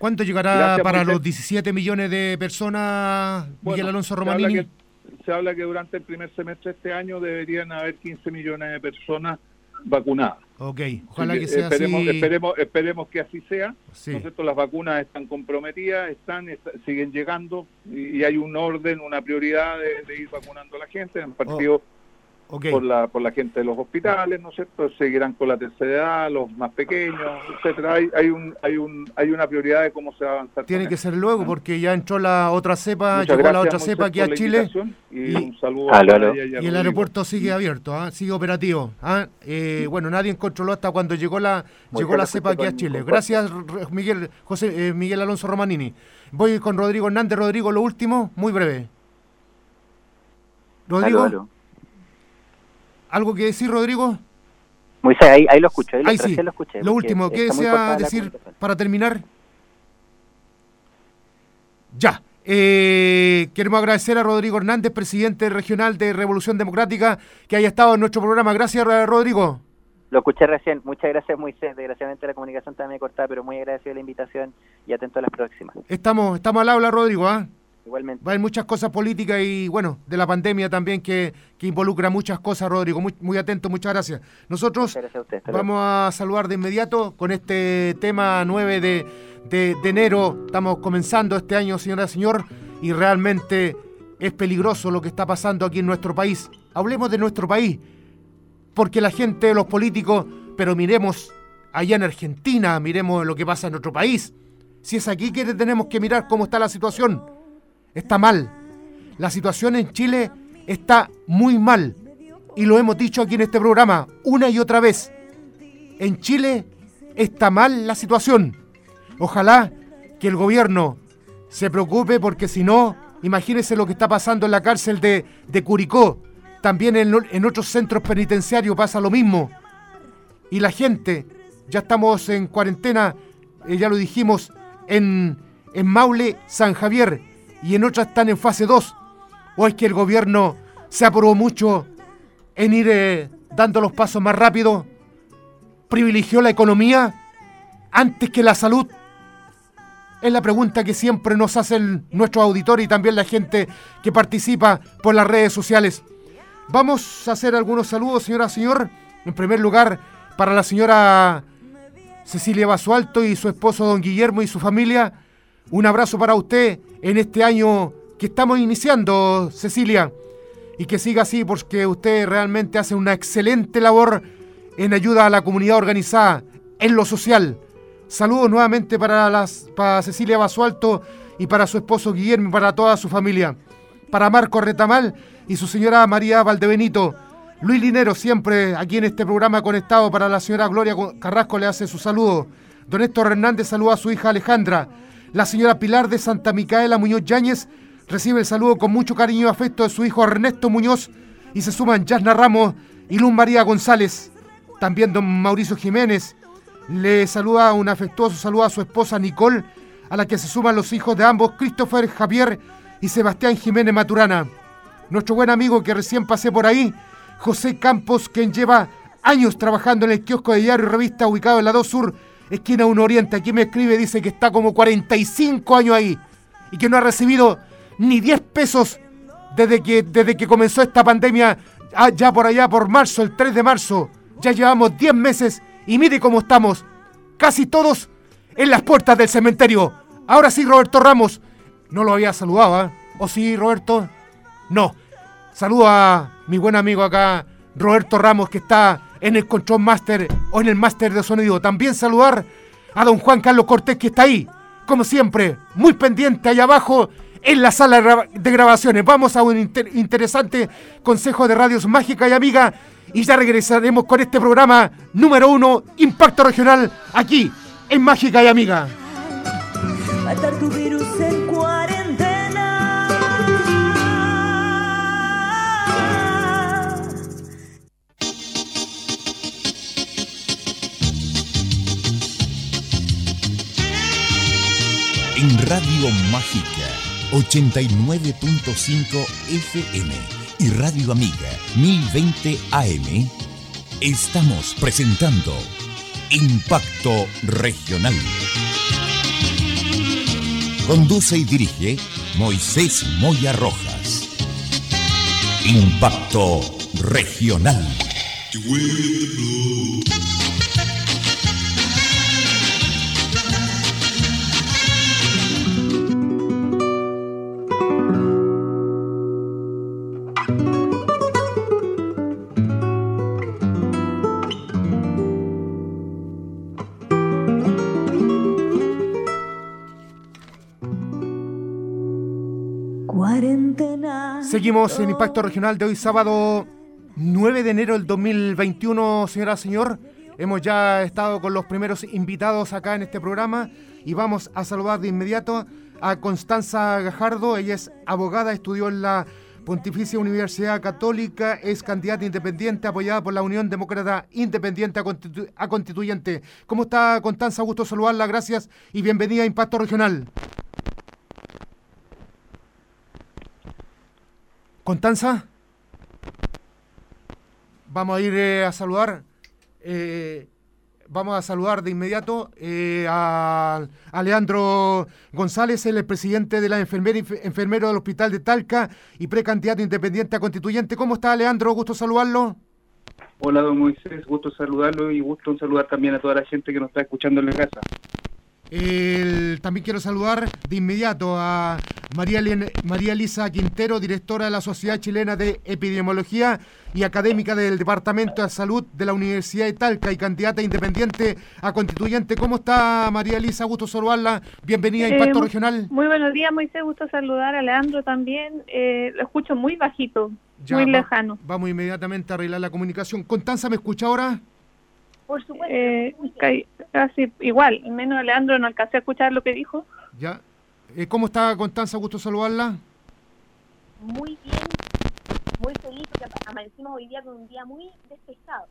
¿Cuánto llegará Gracias, para Moisés. los 17 millones de personas, Miguel Alonso Romanini? Se habla que durante el primer semestre de este año deberían haber 15 millones de personas vacunadas. Ok, ojalá Así que sea esperemos, así. Esperemos que así sea. Sí. ¿No es cierto? Las vacunas están comprometidas, siguen llegando y hay un orden, una prioridad de ir vacunando a la gente. Han partido Ok. por la gente de los hospitales, ¿no es cierto? Seguirán con la tercera edad, los más pequeños, etcétera. Hay una prioridad de cómo se va a avanzar. Tiene con que esto. ser luego porque ya entró la otra cepa, Muchas llegó la gracias, otra Moisés, cepa aquí por a la Chile invitación y un saludo Aló, a aló. María y el Rodrigo. aeropuerto sigue abierto, sigue operativo. Bueno, nadie controló hasta cuando llegó la cepa aquí a Chile. Gracias, Miguel Alonso Romanini. Voy con Rodrigo Hernández. Rodrigo, lo último, muy breve. Rodrigo, Aló. ¿algo que decir, Rodrigo? Moisés, ahí lo escucho, Ahí sí, lo escuché. lo porque último, ¿qué está muy desea cortada la decir comunicación. para terminar? Ya, queremos agradecer a Rodrigo Hernández, presidente regional de Revolución Democrática, que haya estado en nuestro programa. Gracias, Rodrigo. Lo escuché recién. Muchas gracias, Moisés. Desgraciadamente la comunicación también me cortada, pero muy agradecido de la invitación y atento a las próximas. Estamos al habla, Rodrigo, Igualmente. Va a haber muchas cosas políticas y, bueno, de la pandemia también que involucra muchas cosas, Rodrigo. Muy atento, muchas gracias. Nosotros Muchas gracias a usted. Hasta luego. vamos a saludar de inmediato con este tema 9 de enero. Estamos comenzando este año, señora, señor, y realmente es peligroso lo que está pasando aquí en nuestro país. Hablemos de nuestro país, porque la gente, los políticos, pero miremos allá en Argentina, miremos lo que pasa en nuestro país. Si es aquí que tenemos que mirar cómo está la situación. Está mal. La situación en Chile está muy mal. Y lo hemos dicho aquí en este programa una y otra vez. En Chile está mal la situación. Ojalá que el gobierno se preocupe porque si no, imagínense lo que está pasando en la cárcel de Curicó. También en otros centros penitenciarios pasa lo mismo. Y la gente, ya estamos en cuarentena, ya lo dijimos, en Maule, San Javier, y en otras están en fase 2. ¿O es que el gobierno se apuró mucho en ir dando los pasos más rápido? ¿Privilegió la economía antes que la salud? Es la pregunta que siempre nos hacen nuestros auditores y también la gente que participa por las redes sociales. Vamos a hacer algunos saludos, señora, señor. En primer lugar, para la señora Cecilia Basualto y su esposo don Guillermo y su familia. Un abrazo para usted en este año que estamos iniciando, Cecilia. Y que siga así porque usted realmente hace una excelente labor en ayuda a la comunidad organizada, en lo social. Saludos nuevamente para Cecilia Basualto y para su esposo Guillermo y para toda su familia. Para Marco Retamal y su señora María Valdebenito. Luis Linero siempre aquí en este programa conectado. Para la señora Gloria Carrasco le hace su saludo. Don Héctor Hernández saluda a su hija Alejandra. La señora Pilar de Santa Micaela Muñoz Yáñez recibe el saludo con mucho cariño y afecto de su hijo Ernesto Muñoz y se suman Yasna Ramos y Luz María González. También don Mauricio Jiménez le saluda un afectuoso saludo a su esposa Nicole, a la que se suman los hijos de ambos, Christopher Javier y Sebastián Jiménez Maturana. Nuestro buen amigo que recién pasé por ahí, José Campos, quien lleva años trabajando en el kiosco de diario y revista ubicado en la 2 Sur, esquina 1 Oriente. Aquí me escribe, dice que está como 45 años ahí y que no ha recibido ni 10 pesos desde que comenzó esta pandemia, ya por allá por marzo, el 3 de marzo. Ya llevamos 10 meses y mire cómo estamos, casi todos en las puertas del cementerio. Ahora sí, Roberto Ramos, no lo había saludado, ¿o sí, Roberto? No. Saludo a mi buen amigo acá, Roberto Ramos, que está en el Control Master o en el Master de Sonido. También saludar a don Juan Carlos Cortés, que está ahí, como siempre, muy pendiente allá abajo en la sala de grabaciones. Vamos a un interesante consejo de radios mágica y amiga y ya regresaremos con este programa número 1, Impacto Regional, aquí en Mágica y Amiga. Matar tu virus en cuarentena. En Radio Mágica 89.5 FM y Radio Amiga 1020 AM estamos presentando Impacto Regional. Conduce y dirige Moisés Moya Rojas. Impacto Regional. Seguimos en Impacto Regional de hoy, sábado 9 de enero del 2021, señora, señor. Hemos ya estado con los primeros invitados acá en este programa y vamos a saludar de inmediato a Constanza Gajardo. Ella es abogada, estudió en la Pontificia Universidad Católica, es candidata independiente apoyada por la Unión Demócrata Independiente a Constituyente. ¿Cómo está, Constanza? Gusto saludarla, gracias y bienvenida a Impacto Regional. Constanza, vamos a ir a saludar, de inmediato a Leandro González, el presidente de la enfermero del Hospital de Talca y precandidato independiente a Constituyente. ¿Cómo está, Leandro? Gusto saludarlo. Hola, don Moisés, gusto saludarlo y gusto saludar también a toda la gente que nos está escuchando en la casa. También quiero saludar de inmediato a María Elisa Quintero, directora de la Sociedad Chilena de Epidemiología y académica del Departamento de Salud de la Universidad de Talca y candidata independiente a Constituyente. ¿Cómo está, María Elisa? Gusto saludarla. Bienvenida a Impacto Regional. Muy buenos días, Moisés. Gusto saludar a Leandro también. Lo escucho muy bajito, ya, muy lejano. Vamos inmediatamente a arreglar la comunicación. Constanza, ¿me escucha ahora? Por supuesto. Casi igual, menos a Leandro no alcancé a escuchar lo que dijo. Ya. ¿Cómo está, Constanza? Gusto saludarla. Muy bien, muy feliz porque amanecimos hoy día con un día muy despejado.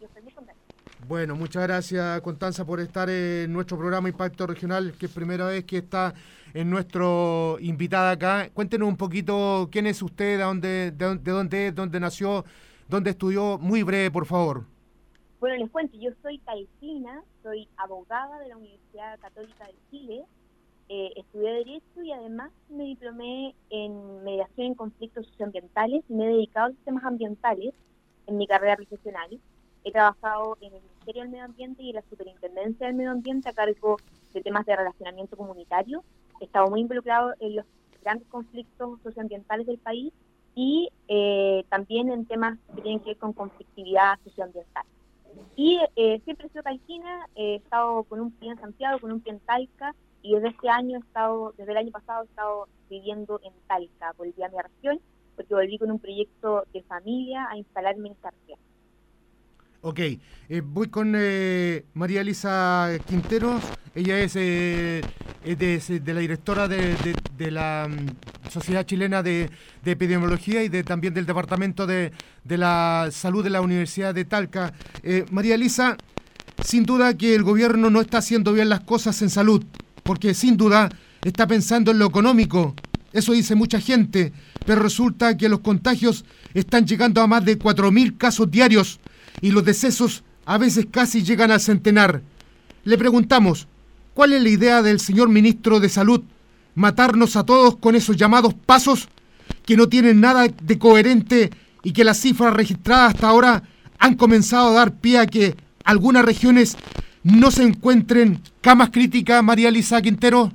Bueno, muchas gracias, Constanza, por estar en nuestro programa Impacto Regional, que es primera vez que está en nuestro invitada acá. Cuéntenos un poquito quién es usted, de dónde es, dónde nació, dónde estudió. Muy breve, por favor. Bueno, les cuento, yo soy talquina, soy abogada de la Universidad Católica de Chile, estudié Derecho y además me diplomé en Mediación en Conflictos Socioambientales y me he dedicado a los temas ambientales en mi carrera profesional. He trabajado en el Ministerio del Medio Ambiente y en la Superintendencia del Medio Ambiente a cargo de temas de relacionamiento comunitario. He estado muy involucrado en los grandes conflictos socioambientales del país y también en temas que tienen que ver con conflictividad socioambiental. Y siempre he sido talquina, he estado con un pie en Santiago, con un pie en Talca, y desde el año pasado he estado viviendo en Talca, volví a mi región, porque volví con un proyecto de familia a instalarme en esta región. Ok, voy con María Elisa Quinteros. Ella es de la directora de la Sociedad Chilena de Epidemiología y también del Departamento de la Salud de la Universidad de Talca. María Elisa, sin duda que el gobierno no está haciendo bien las cosas en salud, porque sin duda está pensando en lo económico. Eso dice mucha gente, pero resulta que los contagios están llegando a más de 4.000 casos diarios y los decesos a veces casi llegan al centenar. Le preguntamos, ¿cuál es la idea del señor ministro de Salud? ¿Matarnos a todos con esos llamados pasos que no tienen nada de coherente y que las cifras registradas hasta ahora han comenzado a dar pie a que algunas regiones no se encuentren camas críticas, María Elisa Quintero?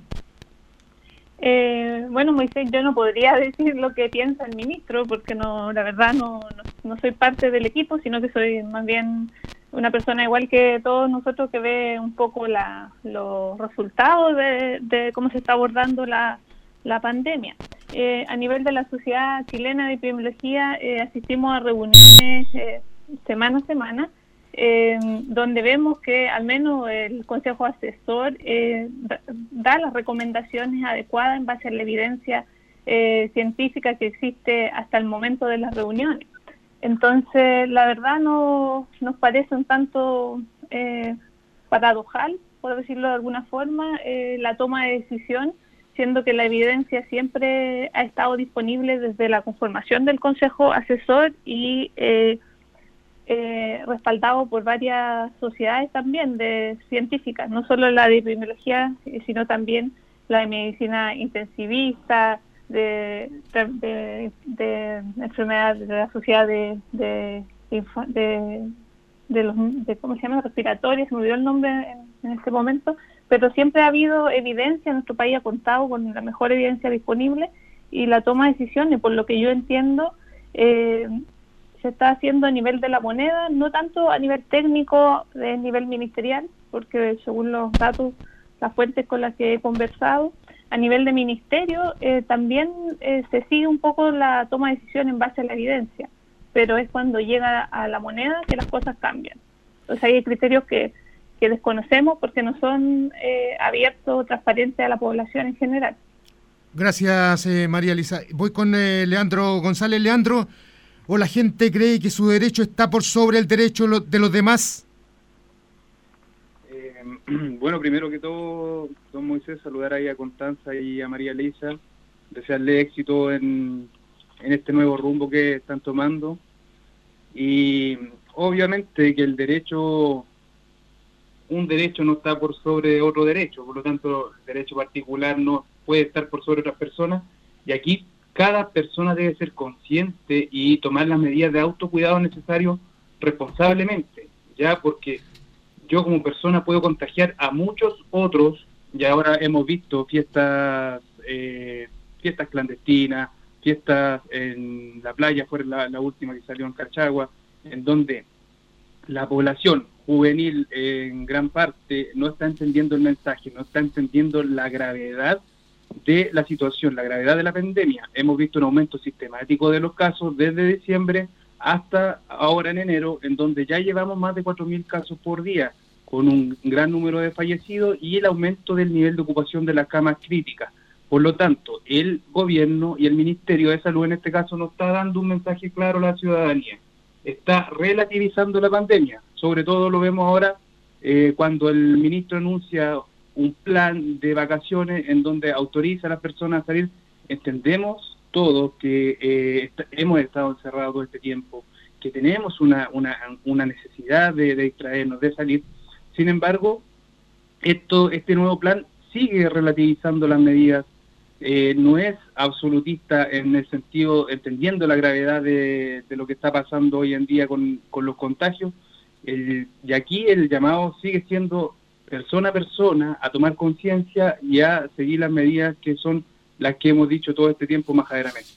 Bueno, Moisés, yo no podría decir lo que piensa el ministro, porque la verdad no soy parte del equipo, sino que soy más bien una persona igual que todos nosotros que ve un poco los resultados de cómo se está abordando la pandemia. A nivel de la Sociedad Chilena de Epidemiología asistimos a reuniones semana a semana, donde vemos que al menos el Consejo Asesor da las recomendaciones adecuadas en base a la evidencia científica que existe hasta el momento de las reuniones. Entonces, la verdad nos parece un tanto paradojal, por decirlo de alguna forma, la toma de decisión, siendo que la evidencia siempre ha estado disponible desde la conformación del Consejo Asesor y respaldado por varias sociedades también científicas, no solo la de epidemiología, sino también la de medicina intensivista, de enfermedades de la sociedad de ¿cómo se llama? Respiratorias, se me olvidó el nombre en este momento, pero siempre ha habido evidencia, nuestro país ha contado con la mejor evidencia disponible, y la toma de decisiones, por lo que yo entiendo, se está haciendo a nivel de la moneda, no tanto a nivel técnico, a nivel ministerial, porque según los datos, las fuentes con las que he conversado, a nivel de ministerio también se sigue un poco la toma de decisión en base a la evidencia, pero es cuando llega a la moneda que las cosas cambian. O sea, hay criterios que desconocemos porque no son abiertos o transparentes a la población en general. Gracias, María Elisa. Voy con Leandro González. Leandro, ¿o la gente cree que su derecho está por sobre el derecho de los demás? Bueno, primero que todo, don Moisés, saludar ahí a Constanza y a María Elisa, desearle éxito en este nuevo rumbo que están tomando, y obviamente que un derecho no está por sobre otro derecho, por lo tanto el derecho particular no puede estar por sobre otras personas, y aquí cada persona debe ser consciente y tomar las medidas de autocuidado necesarios responsablemente, ya, porque yo como persona puedo contagiar a muchos otros, y ahora hemos visto fiestas clandestinas, fiestas en la playa, fue la última que salió en Cachagua, en donde la población juvenil en gran parte no está entendiendo el mensaje, no está entendiendo la gravedad de la situación, la gravedad de la pandemia. Hemos visto un aumento sistemático de los casos desde diciembre hasta ahora en enero, en donde ya llevamos más de 4.000 casos por día, con un gran número de fallecidos y el aumento del nivel de ocupación de las camas críticas. Por lo tanto, el gobierno y el Ministerio de Salud en este caso no está dando un mensaje claro a la ciudadanía. Está relativizando la pandemia. Sobre todo lo vemos ahora cuando el ministro anuncia un plan de vacaciones en donde autoriza a las personas a salir. Entendemos todos que hemos estado encerrados todo este tiempo, que tenemos una necesidad de distraernos, de salir. Sin embargo, este nuevo plan sigue relativizando las medidas, no es absolutista en el sentido, entendiendo la gravedad de lo que está pasando hoy en día con los contagios, y aquí el llamado sigue siendo persona a persona a tomar conciencia y a seguir las medidas que son las que hemos dicho todo este tiempo majaderamente.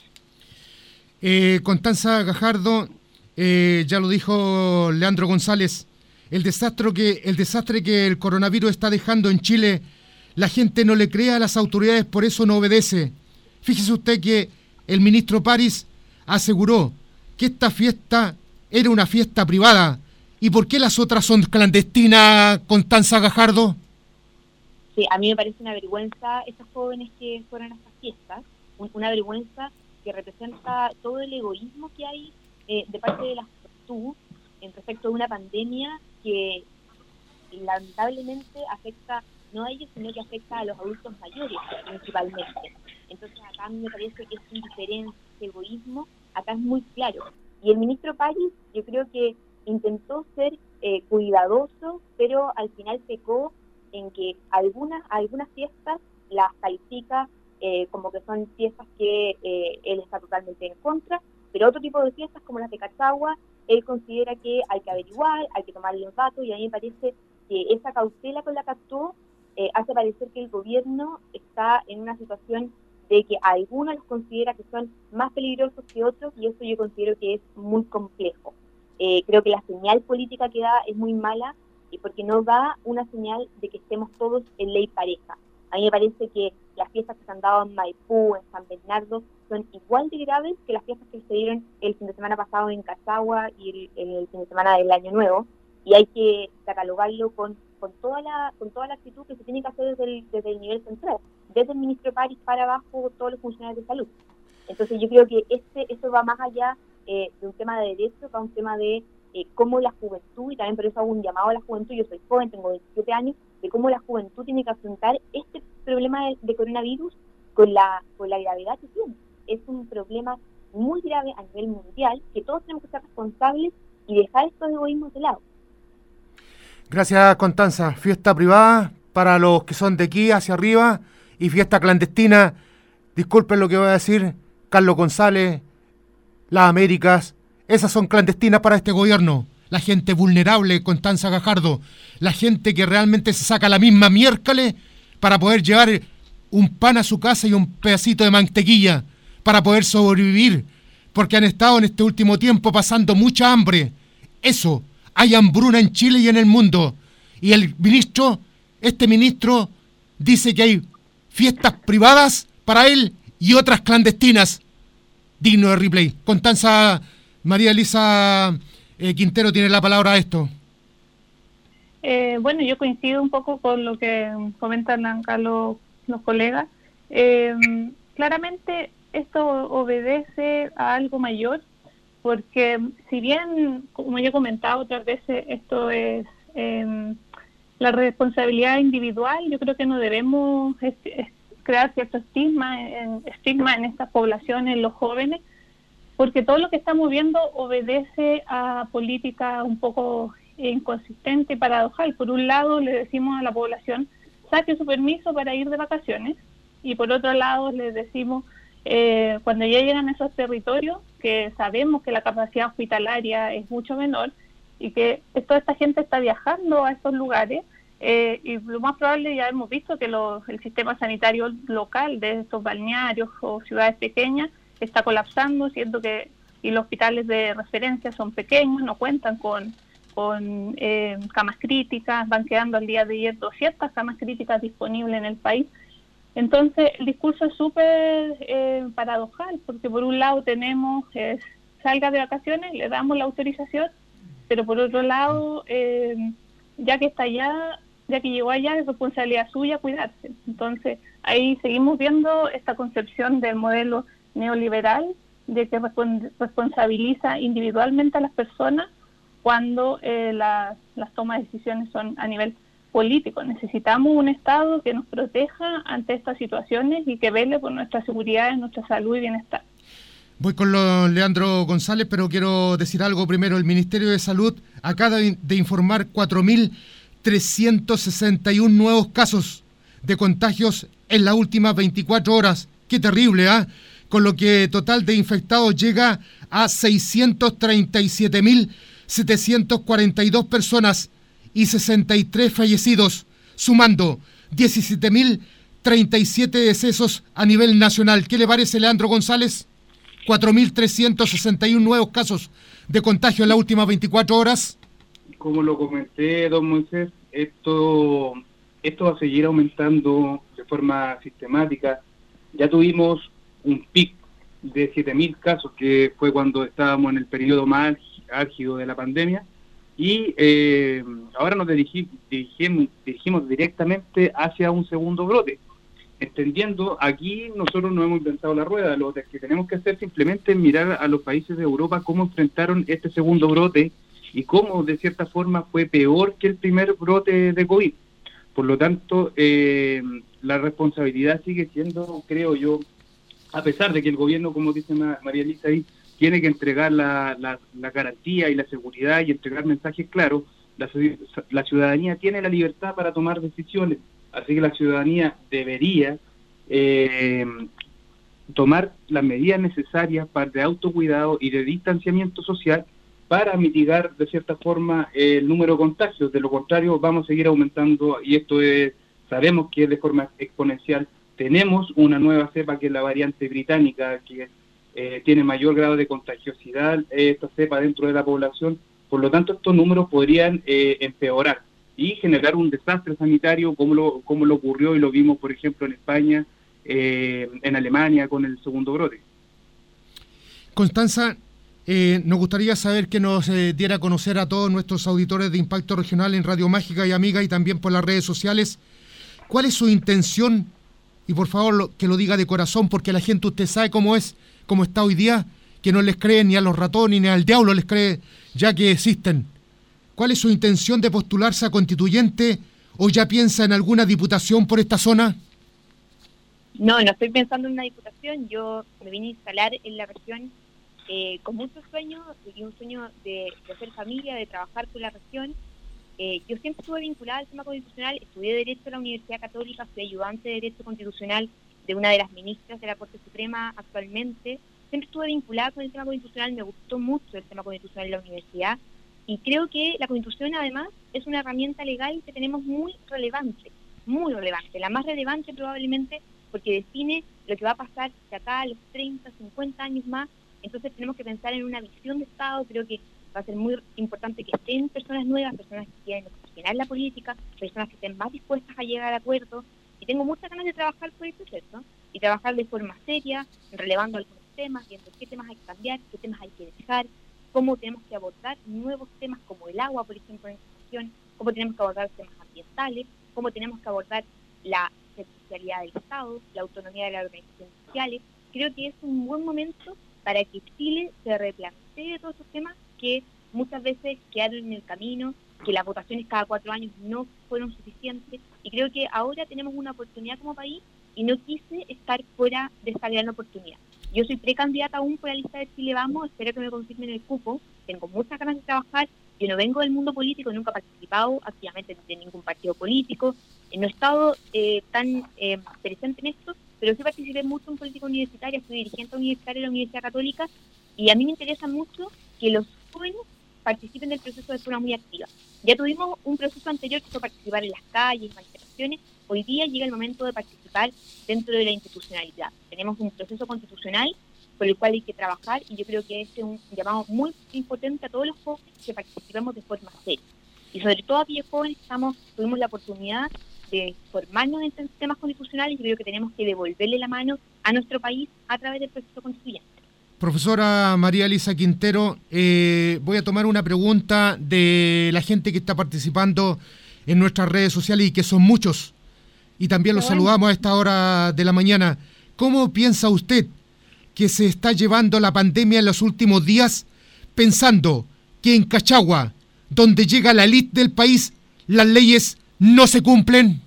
Constanza Gajardo, ya lo dijo Leandro González, el desastre que el coronavirus está dejando en Chile, la gente no le cree a las autoridades, por eso no obedece. Fíjese usted que el ministro París aseguró que esta fiesta era una fiesta privada. ¿Y por qué las otras son clandestinas, Constanza Gajardo? Sí, a mí me parece una vergüenza estos jóvenes que fueron a estas fiestas, una vergüenza que representa todo el egoísmo que hay de parte de la juventud en respecto de una pandemia que lamentablemente afecta no a ellos, sino que afecta a los adultos mayores principalmente. Entonces acá a mí me parece que esta indiferencia, este egoísmo, acá es muy claro. Y el ministro París, yo creo que intentó ser cuidadoso, pero al final pecó en que algunas fiestas las califica como que son fiestas que él está totalmente en contra, pero otro tipo de fiestas como las de Cachagua, él considera que hay que averiguar, hay que tomarle los datos, y a mí me parece que esa cautela con la que actuó hace parecer que el gobierno está en una situación de que algunos los considera que son más peligrosos que otros, y eso yo considero que es muy complejo. Creo que la señal política que da es muy mala, y porque no da una señal de que estemos todos en ley pareja. A mí me parece que las fiestas que se han dado en Maipú, en San Bernardo, son igual de graves que las fiestas que se dieron el fin de semana pasado en Cachagua y el fin de semana del Año Nuevo, y hay que catalogarlo con toda la actitud que se tiene que hacer desde el nivel central, desde el ministro París para abajo, todos los funcionarios de salud. Entonces yo creo que esto va más allá de un tema de derechos, va un tema de cómo la juventud, y también por eso hago un llamado a la juventud, yo soy joven, tengo 27 años, de cómo la juventud tiene que afrontar este problema de coronavirus con la gravedad que tiene. Es un problema muy grave a nivel mundial, que todos tenemos que ser responsables y dejar estos egoísmos de lado. Gracias, Constanza. Fiesta privada para los que son de aquí hacia arriba y fiesta clandestina, disculpen lo que voy a decir, Carlos González, las Américas, esas son clandestinas para este gobierno. La gente vulnerable, Constanza Gajardo, la gente que realmente se saca la misma miércoles para poder llevar un pan a su casa y un pedacito de mantequilla para poder sobrevivir, porque han estado en este último tiempo pasando mucha hambre. Eso, hay hambruna en Chile y en el mundo. Y el ministro, este ministro, dice que hay fiestas privadas para él y otras clandestinas. Digno de replay. Constanza, María Elisa Quintero tiene la palabra a esto. Bueno, yo coincido un poco con lo que comentan acá los colegas. Claramente esto obedece a algo mayor, porque si bien, como yo he comentado otras veces, esto es la responsabilidad individual, yo creo que no debemos crear cierto estigma en estas poblaciones, en los jóvenes, porque todo lo que estamos viendo obedece a políticas un poco inconsistentes y paradojal. Por un lado le decimos a la población, saque su permiso para ir de vacaciones, y por otro lado les decimos, cuando ya llegan a esos territorios, que sabemos que la capacidad hospitalaria es mucho menor y que toda esta gente está viajando a estos lugares, y lo más probable, ya hemos visto que el sistema sanitario local de estos balnearios o ciudades pequeñas está colapsando, siendo que y los hospitales de referencia son pequeños, no cuentan con camas críticas, van quedando al día de ayer 200 camas críticas disponibles en el país. Entonces el discurso es súper paradojal, porque por un lado tenemos salga de vacaciones, le damos la autorización, pero por otro lado, ya que está allá, ya que llegó allá, es responsabilidad suya cuidarse. Entonces ahí seguimos viendo esta concepción del modelo neoliberal, de que responsabiliza individualmente a las personas cuando las tomas de decisiones son a nivel político. Necesitamos un Estado que nos proteja ante estas situaciones y que vele por nuestra seguridad, nuestra salud y bienestar. Voy con Leandro González, pero quiero decir algo primero. El Ministerio de Salud acaba de informar 4.361 nuevos casos de contagios en las últimas 24 horas. ¡Qué terrible!, ¿ah? Con lo que total de infectados llega a 637.742 personas y 63 fallecidos, sumando 17.037 decesos a nivel nacional. ¿Qué le parece, Leandro González? 4.361 nuevos casos de contagio en las últimas 24 horas. Como lo comenté, don Moisés, esto va a seguir aumentando de forma sistemática. Ya tuvimos un pic de 7.000 casos, que fue cuando estábamos en el periodo más álgido de la pandemia, y ahora nos dirigimos directamente hacia un segundo brote. Entendiendo, aquí nosotros no hemos inventado la rueda, lo que tenemos que hacer simplemente es mirar a los países de Europa cómo enfrentaron este segundo brote y cómo de cierta forma fue peor que el primer brote de COVID. Por lo tanto, la responsabilidad sigue siendo, creo yo, a pesar de que el gobierno, como dice María Elisa ahí, tiene que entregar la garantía y la seguridad y entregar mensajes claros, la ciudadanía tiene la libertad para tomar decisiones. Así que la ciudadanía debería tomar las medidas necesarias de autocuidado y de distanciamiento social para mitigar de cierta forma el número de contagios. De lo contrario, vamos a seguir aumentando, y esto sabemos que es de forma exponencial. Tenemos una nueva cepa, que es la variante británica, que tiene mayor grado de contagiosidad, esta cepa dentro de la población. Por lo tanto, estos números podrían empeorar y generar un desastre sanitario, como lo ocurrió y lo vimos, por ejemplo, en España, en Alemania, con el segundo brote. Constanza, nos gustaría saber que nos diera a conocer a todos nuestros auditores de Impacto Regional en Radio Mágica y Amiga, y también por las redes sociales, cuál es su intención, y por favor que lo diga de corazón, porque la gente, usted sabe cómo está hoy día, que no les cree ni a los ratones ni al diablo les cree, ya que existen. ¿Cuál es su intención de postularse a constituyente, o ya piensa en alguna diputación por esta zona? No estoy pensando en una diputación. Yo me vine a instalar en la región con muchos sueños, y un sueño de hacer familia, de trabajar por la región, yo siempre estuve vinculada al tema constitucional, estudié Derecho en la Universidad Católica, fui ayudante de Derecho Constitucional de una de las ministras de la Corte Suprema actualmente. Siempre estuve vinculada con el tema constitucional, me gustó mucho el tema constitucional en la universidad, y creo que la Constitución además es una herramienta legal que tenemos muy relevante, la más relevante probablemente porque define lo que va a pasar de acá a los 30, 50 años más. Entonces tenemos que pensar en una visión de Estado. Creo que va a ser muy importante que estén personas nuevas, personas que quieran cuestionar la política, personas que estén más dispuestas a llegar a acuerdos, y tengo muchas ganas de trabajar por el proceso y trabajar de forma seria, relevando algunos temas, viendo qué temas hay que cambiar, qué temas hay que dejar, cómo tenemos que abordar nuevos temas como el agua, por ejemplo, en la educación, cómo tenemos que abordar temas ambientales, cómo tenemos que abordar la especialidad del Estado, la autonomía de las organizaciones sociales. Creo que es un buen momento para que Chile se replantee todos esos temas que muchas veces quedaron en el camino, que las votaciones cada 4 años no fueron suficientes, y creo que ahora tenemos una oportunidad como país y no quise estar fuera de esta gran oportunidad. Yo soy precandidata aún por la lista de Chile Vamos, espero que me confirmen el cupo, tengo muchas ganas de trabajar. Yo no vengo del mundo político, nunca he participado activamente de ningún partido político, no he estado tan presente en esto, pero sí participé mucho en política universitaria, fui dirigente universitaria de la Universidad Católica, y a mí me interesa mucho que los jóvenes participen del proceso de forma muy activa. Ya tuvimos un proceso anterior que fue participar en las calles, manifestaciones. Hoy día llega el momento de participar dentro de la institucionalidad. Tenemos un proceso constitucional por el cual hay que trabajar, y yo creo que este es un llamado muy importante a todos los jóvenes que participemos de forma seria. Y sobre todo a aquellos jóvenes tuvimos la oportunidad de formarnos en temas constitucionales, y creo que tenemos que devolverle la mano a nuestro país a través del proceso constituyente. Profesora María Elisa Quintero, voy a tomar una pregunta de la gente que está participando en nuestras redes sociales, y que son muchos, y también los saludamos a esta hora de la mañana. ¿Cómo piensa usted que se está llevando la pandemia en los últimos días, pensando que en Cachagua, donde llega la élite del país, las leyes no se cumplen?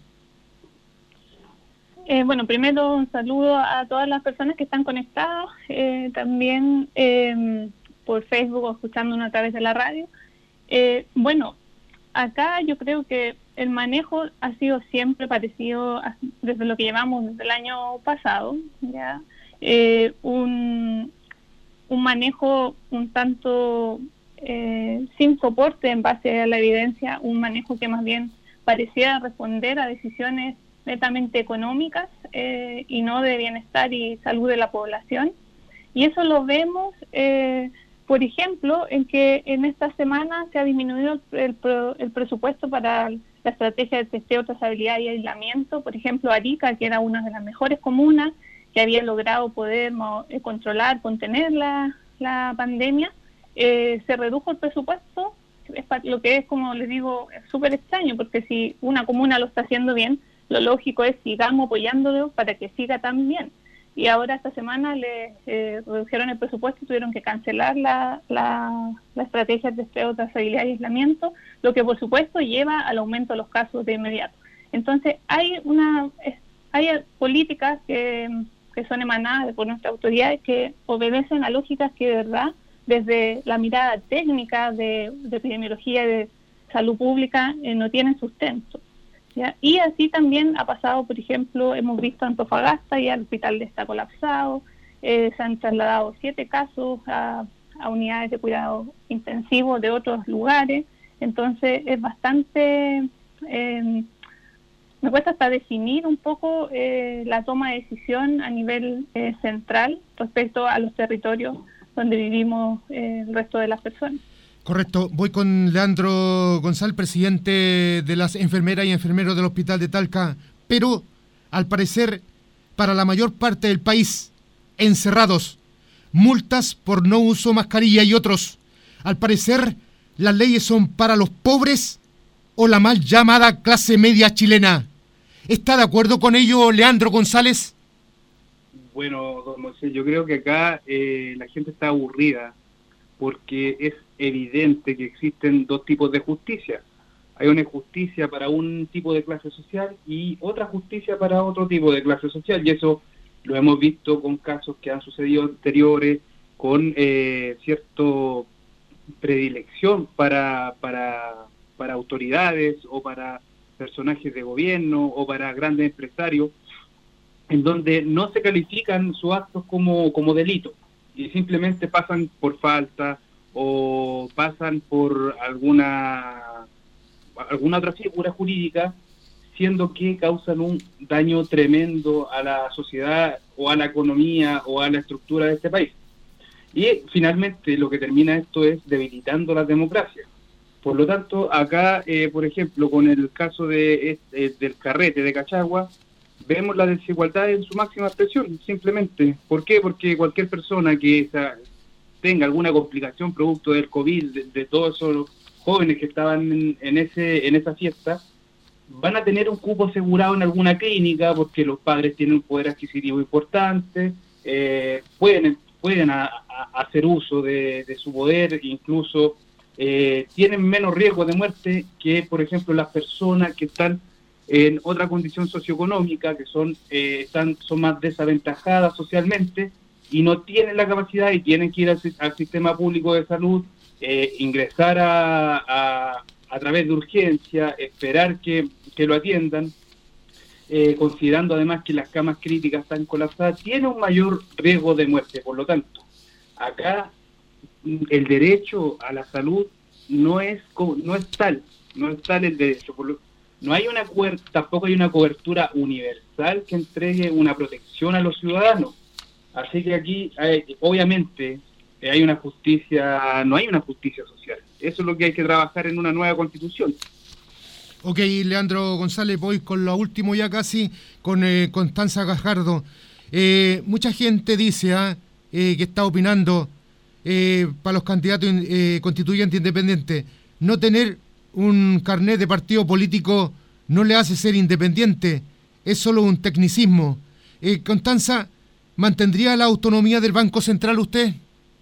Bueno, primero un saludo a todas las personas que están conectadas, también por Facebook o escuchándonos a través de la radio. Bueno, acá yo creo que el manejo ha sido siempre parecido desde lo que llevamos desde el año pasado, ¿ya? Un manejo un tanto sin soporte en base a la evidencia, un manejo que más bien parecía responder a decisiones netamente económicas y no de bienestar y salud de la población. Y eso lo vemos, por ejemplo, en que en esta semana se ha disminuido el presupuesto para la estrategia de testeo, trazabilidad y aislamiento. Por ejemplo, Arica, que era una de las mejores comunas que había logrado poder controlar, contener la pandemia, se redujo el presupuesto, lo que es, como les digo, súper extraño, porque si una comuna lo está haciendo bien, lo lógico es sigamos apoyándolo para que siga tan bien. Y ahora esta semana le redujeron el presupuesto y tuvieron que cancelar la estrategia de testeo, trazabilidad y aislamiento, lo que por supuesto lleva al aumento de los casos de inmediato. Entonces hay políticas que son emanadas por nuestras autoridades que obedecen a lógicas que de verdad desde la mirada técnica de epidemiología y de salud pública no tienen sustento, ¿ya? Y así también ha pasado, por ejemplo, hemos visto en Antofagasta, ya el hospital está colapsado, se han trasladado 7 casos a unidades de cuidado intensivo de otros lugares. Entonces es bastante, me cuesta hasta definir un poco la toma de decisión a nivel central respecto a los territorios donde vivimos el resto de las personas. Correcto. Voy con Leandro González, presidente de las enfermeras y enfermeros del Hospital de Talca. Pero, al parecer, para la mayor parte del país, encerrados, multas por no uso de mascarilla y otros. Al parecer, las leyes son para los pobres o la mal llamada clase media chilena. ¿Está de acuerdo con ello, Leandro González? Bueno, don Moisés, yo creo que acá la gente está aburrida porque es evidente que existen dos tipos de justicia. Hay una justicia para un tipo de clase social y otra justicia para otro tipo de clase social, y eso lo hemos visto con casos que han sucedido anteriores, con cierta predilección para autoridades o para personajes de gobierno o para grandes empresarios, en donde no se califican sus actos como delito y simplemente pasan por falta o pasan por alguna otra figura jurídica, siendo que causan un daño tremendo a la sociedad o a la economía o a la estructura de este país. Y finalmente lo que termina esto es debilitando la democracia. Por lo tanto, acá, por ejemplo, con el caso del carrete de Cachagua, vemos la desigualdad en su máxima expresión, simplemente. ¿Por qué? Porque cualquier persona que tenga alguna complicación producto del COVID, de todos esos jóvenes que estaban en esa fiesta, van a tener un cupo asegurado en alguna clínica porque los padres tienen un poder adquisitivo importante, pueden hacer uso de su poder, incluso tienen menos riesgo de muerte que, por ejemplo, las personas que están en otra condición socioeconómica, que son más desaventajadas socialmente y no tienen la capacidad y tienen que ir al sistema público de salud, ingresar a través de urgencia, esperar que lo atiendan, considerando además que las camas críticas están colapsadas, tiene un mayor riesgo de muerte. Por lo tanto, acá el derecho a la salud no es tal el derecho. No hay tampoco hay una cobertura universal que entregue una protección a los ciudadanos. Así que aquí, obviamente, no hay una justicia social. Eso es lo que hay que trabajar en una nueva constitución. Ok, Leandro González, voy con lo último ya casi, con Constanza Gajardo. Mucha gente dice que está opinando para los candidatos constituyentes independientes, no tener un carnet de partido político no le hace ser independiente, es solo un tecnicismo. Constanza, ¿mantendría la autonomía del Banco Central usted?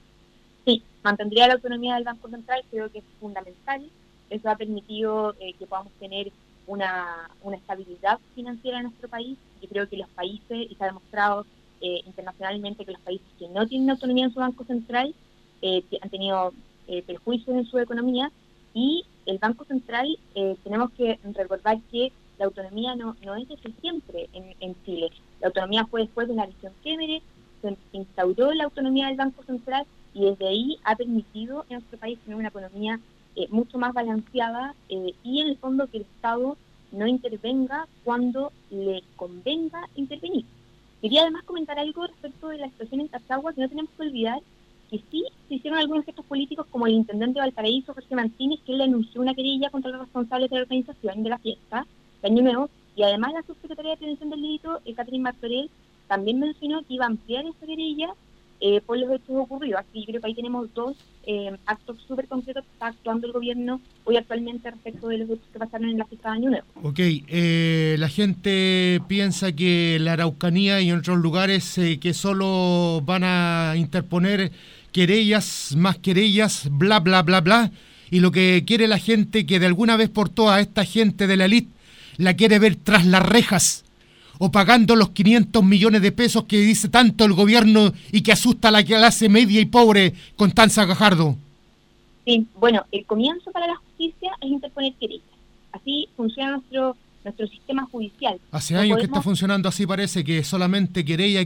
Sí, mantendría la autonomía del Banco Central, creo que es fundamental. Eso ha permitido que podamos tener una estabilidad financiera en nuestro país. Yo creo que los países, y se ha demostrado internacionalmente que los países que no tienen autonomía en su Banco Central han tenido perjuicios en su economía, y el Banco Central tenemos que recordar que la autonomía no es desde siempre en Chile. La autonomía fue después de la gestión Kemmerer, se instauró la autonomía del Banco Central y desde ahí ha permitido en nuestro país tener una economía mucho más balanceada y en el fondo que el Estado no intervenga cuando le convenga intervenir. Quería además comentar algo respecto de la situación en Cachagua, que no tenemos que olvidar que sí se hicieron algunos gestos políticos, como el intendente de Valparaíso, Jorge Martínez, que él anunció una querella contra los responsables de la organización de la fiesta de Año Nuevo, y además la subsecretaria de Prevención del Delito, Catherine Martorell, también mencionó que iba a ampliar esa querella por los hechos ocurridos. Así que yo creo que ahí tenemos dos actos súper concretos que está actuando el gobierno hoy actualmente respecto de los hechos que pasaron en la fiesta de Año Nuevo. Ok, la gente piensa que la Araucanía y en otros lugares que solo van a interponer querellas, más querellas, bla, bla, bla, bla, y lo que quiere la gente, que de alguna vez por todas a esta gente de la élite la quiere ver tras las rejas, o pagando los 500 millones de pesos que dice tanto el gobierno y que asusta a la clase media y pobre, Constanza Gajardo. Sí, bueno, el comienzo para la justicia es interponer querellas. Así funciona nuestro sistema judicial. Hace años que está funcionando así, parece que solamente querella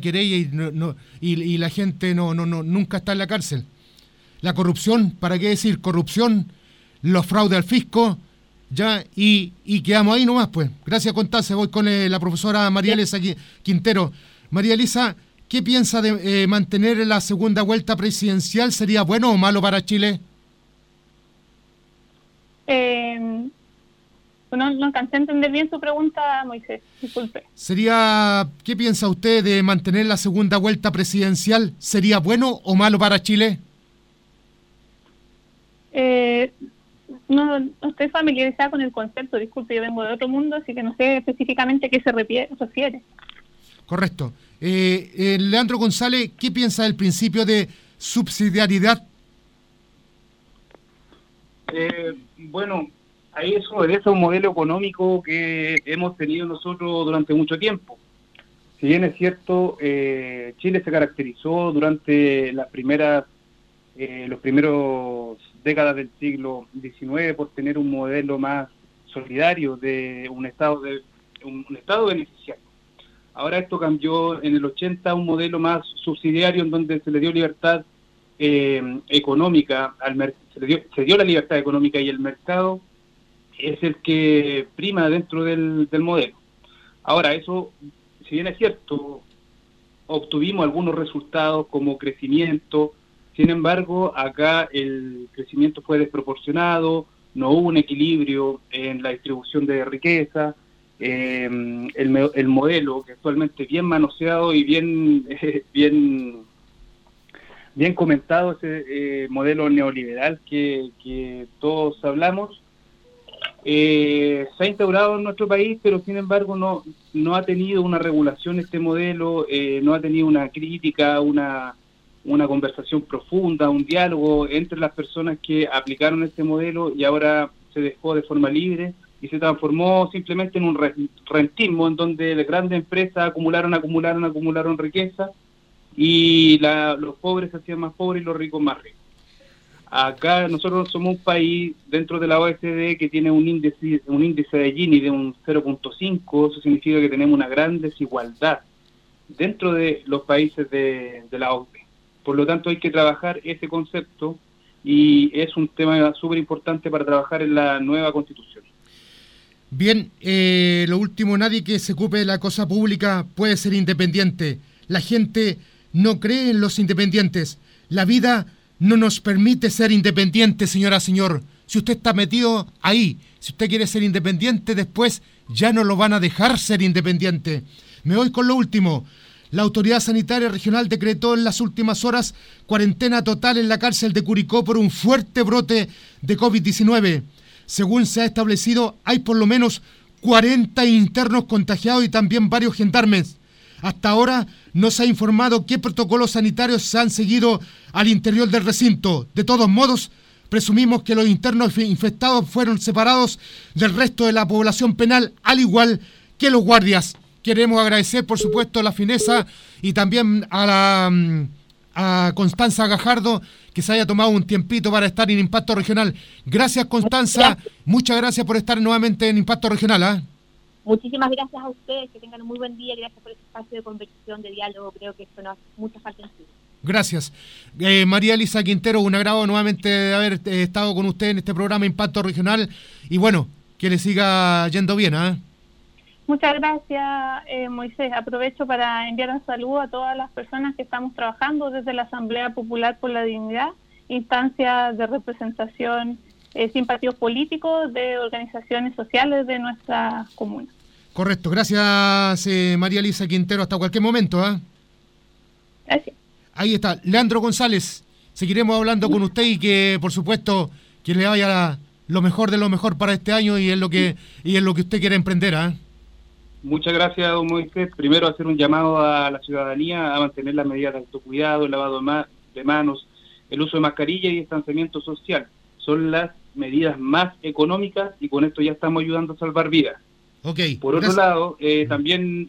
y la gente nunca está en la cárcel. La corrupción, ¿para qué decir corrupción? Los fraudes al fisco, ya, y quedamos ahí nomás, pues. Gracias, Constanza. Voy con la profesora María Elisa Quintero. María Elisa, ¿qué piensa de mantener la segunda vuelta presidencial? ¿Sería bueno o malo para Chile? No alcancé a entender bien su pregunta, Moisés, disculpe. ¿Qué piensa usted de mantener la segunda vuelta presidencial? ¿Sería bueno o malo para Chile? No estoy familiarizada con el concepto, disculpe, yo vengo de otro mundo, así que no sé específicamente a qué se refiere. Correcto. Leandro González, ¿qué piensa del principio de subsidiariedad? Bueno, ahí eso obedece a un modelo económico que hemos tenido nosotros durante mucho tiempo. Si bien es cierto, Chile se caracterizó durante los primeros décadas del siglo XIX por tener un modelo más solidario de un Estado beneficiario. Ahora esto cambió en el 80 a un modelo más subsidiario en donde se le dio libertad económica, se dio la libertad económica y el mercado es el que prima dentro del modelo. Ahora, eso, si bien es cierto, obtuvimos algunos resultados como crecimiento, sin embargo, acá el crecimiento fue desproporcionado, no hubo un equilibrio en la distribución de riqueza, el modelo que actualmente bien manoseado y bien comentado, ese modelo neoliberal que todos hablamos, se ha instaurado en nuestro país, pero sin embargo no ha tenido una regulación este modelo, no ha tenido una crítica, una conversación profunda, un diálogo entre las personas que aplicaron este modelo y ahora se dejó de forma libre y se transformó simplemente en un rentismo en donde las grandes empresas acumularon riqueza y los pobres se hacían más pobres y los ricos más ricos. Acá nosotros somos un país dentro de la OECD que tiene un índice de Gini de un 0.5, eso significa que tenemos una gran desigualdad dentro de los países de la OCDE. Por lo tanto hay que trabajar ese concepto y es un tema súper importante para trabajar en la nueva Constitución. Bien, lo último, nadie que se ocupe de la cosa pública puede ser independiente. La gente no cree en los independientes. La vida no nos permite ser independientes, señora, señor. Si usted está metido ahí, si usted quiere ser independiente, después ya no lo van a dejar ser independiente. Me voy con lo último. La Autoridad Sanitaria Regional decretó en las últimas horas cuarentena total en la cárcel de Curicó por un fuerte brote de COVID-19. Según se ha establecido, hay por lo menos 40 internos contagiados y también varios gendarmes. Hasta ahora no se ha informado qué protocolos sanitarios se han seguido al interior del recinto. De todos modos, presumimos que los internos infectados fueron separados del resto de la población penal, al igual que los guardias. Queremos agradecer, por supuesto, la fineza y también a Constanza Gajardo, que se haya tomado un tiempito para estar en Impacto Regional. Gracias, Constanza. Muchas gracias por estar nuevamente en Impacto Regional. Muchísimas gracias a ustedes, que tengan un muy buen día, gracias por este espacio de conversación, de diálogo, creo que esto nos hace mucha falta en sí. Gracias. María Elisa Quintero, un agrado nuevamente de haber estado con usted en este programa Impacto Regional y bueno, que le siga yendo bien, ¿eh? Muchas gracias, Moisés. Aprovecho para enviar un saludo a todas las personas que estamos trabajando desde la Asamblea Popular por la Dignidad, instancia de representación sin partidos políticos, de organizaciones sociales de nuestra comuna. Correcto. Gracias, María Elisa Quintero. Hasta cualquier momento, ¿eh? Gracias. Ahí está. Leandro González. Seguiremos hablando con usted y que, por supuesto, que le vaya lo mejor de lo mejor para este año y en lo que usted quiere emprender, ¿eh? Muchas gracias, don Moisés. Primero, hacer un llamado a la ciudadanía a mantener las medidas de autocuidado, el lavado de manos, el uso de mascarilla y distanciamiento social. Son las medidas más económicas y con esto ya estamos ayudando a salvar vidas. Okay, por otro lado, también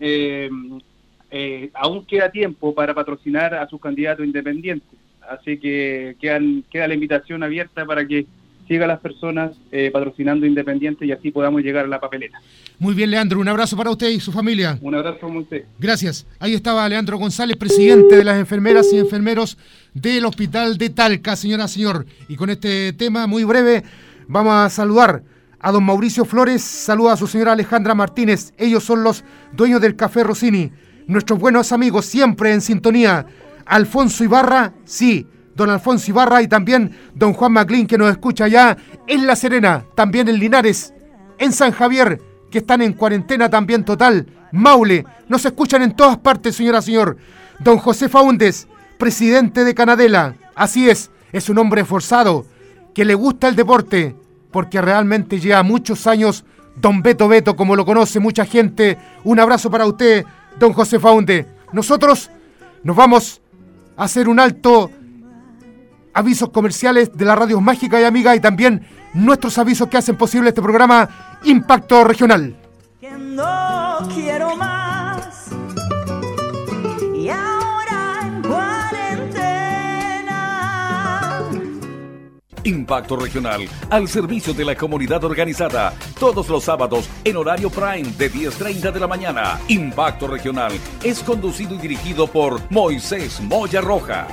aún queda tiempo para patrocinar a sus candidatos independientes. Así que queda la invitación abierta para que siga las personas patrocinando independientes y así podamos llegar a la papeleta. Muy bien, Leandro, un abrazo para usted y su familia. Un abrazo, Moisés. Gracias. Ahí estaba Leandro González, presidente de las enfermeras y enfermeros del Hospital de Talca, señora, señor. Y con este tema muy breve vamos a saludar a don Mauricio Flores, saluda a su señora Alejandra Martínez. Ellos son los dueños del Café Rossini, nuestros buenos amigos, siempre en sintonía. Alfonso Ibarra, sí, don Alfonso Ibarra, y también don Juan Maclín, que nos escucha allá en La Serena, también en Linares, en San Javier, que están en cuarentena también total, Maule, nos escuchan en todas partes, señora, señor. Don José Faúndez, presidente de Canadela, así es un hombre esforzado, que le gusta el deporte, porque realmente lleva muchos años, don Beto, como lo conoce mucha gente. Un abrazo para usted, don José Faúndez. Nosotros nos vamos a hacer un alto, avisos comerciales de la Radio Mágica y Amiga y también nuestros avisos que hacen posible este programa Impacto Regional. No quiero más y ahora en cuarentena. Impacto Regional, al servicio de la comunidad organizada. Todos los sábados en horario prime de 10:30 de la mañana. Impacto Regional es conducido y dirigido por Moisés Moya Rojas.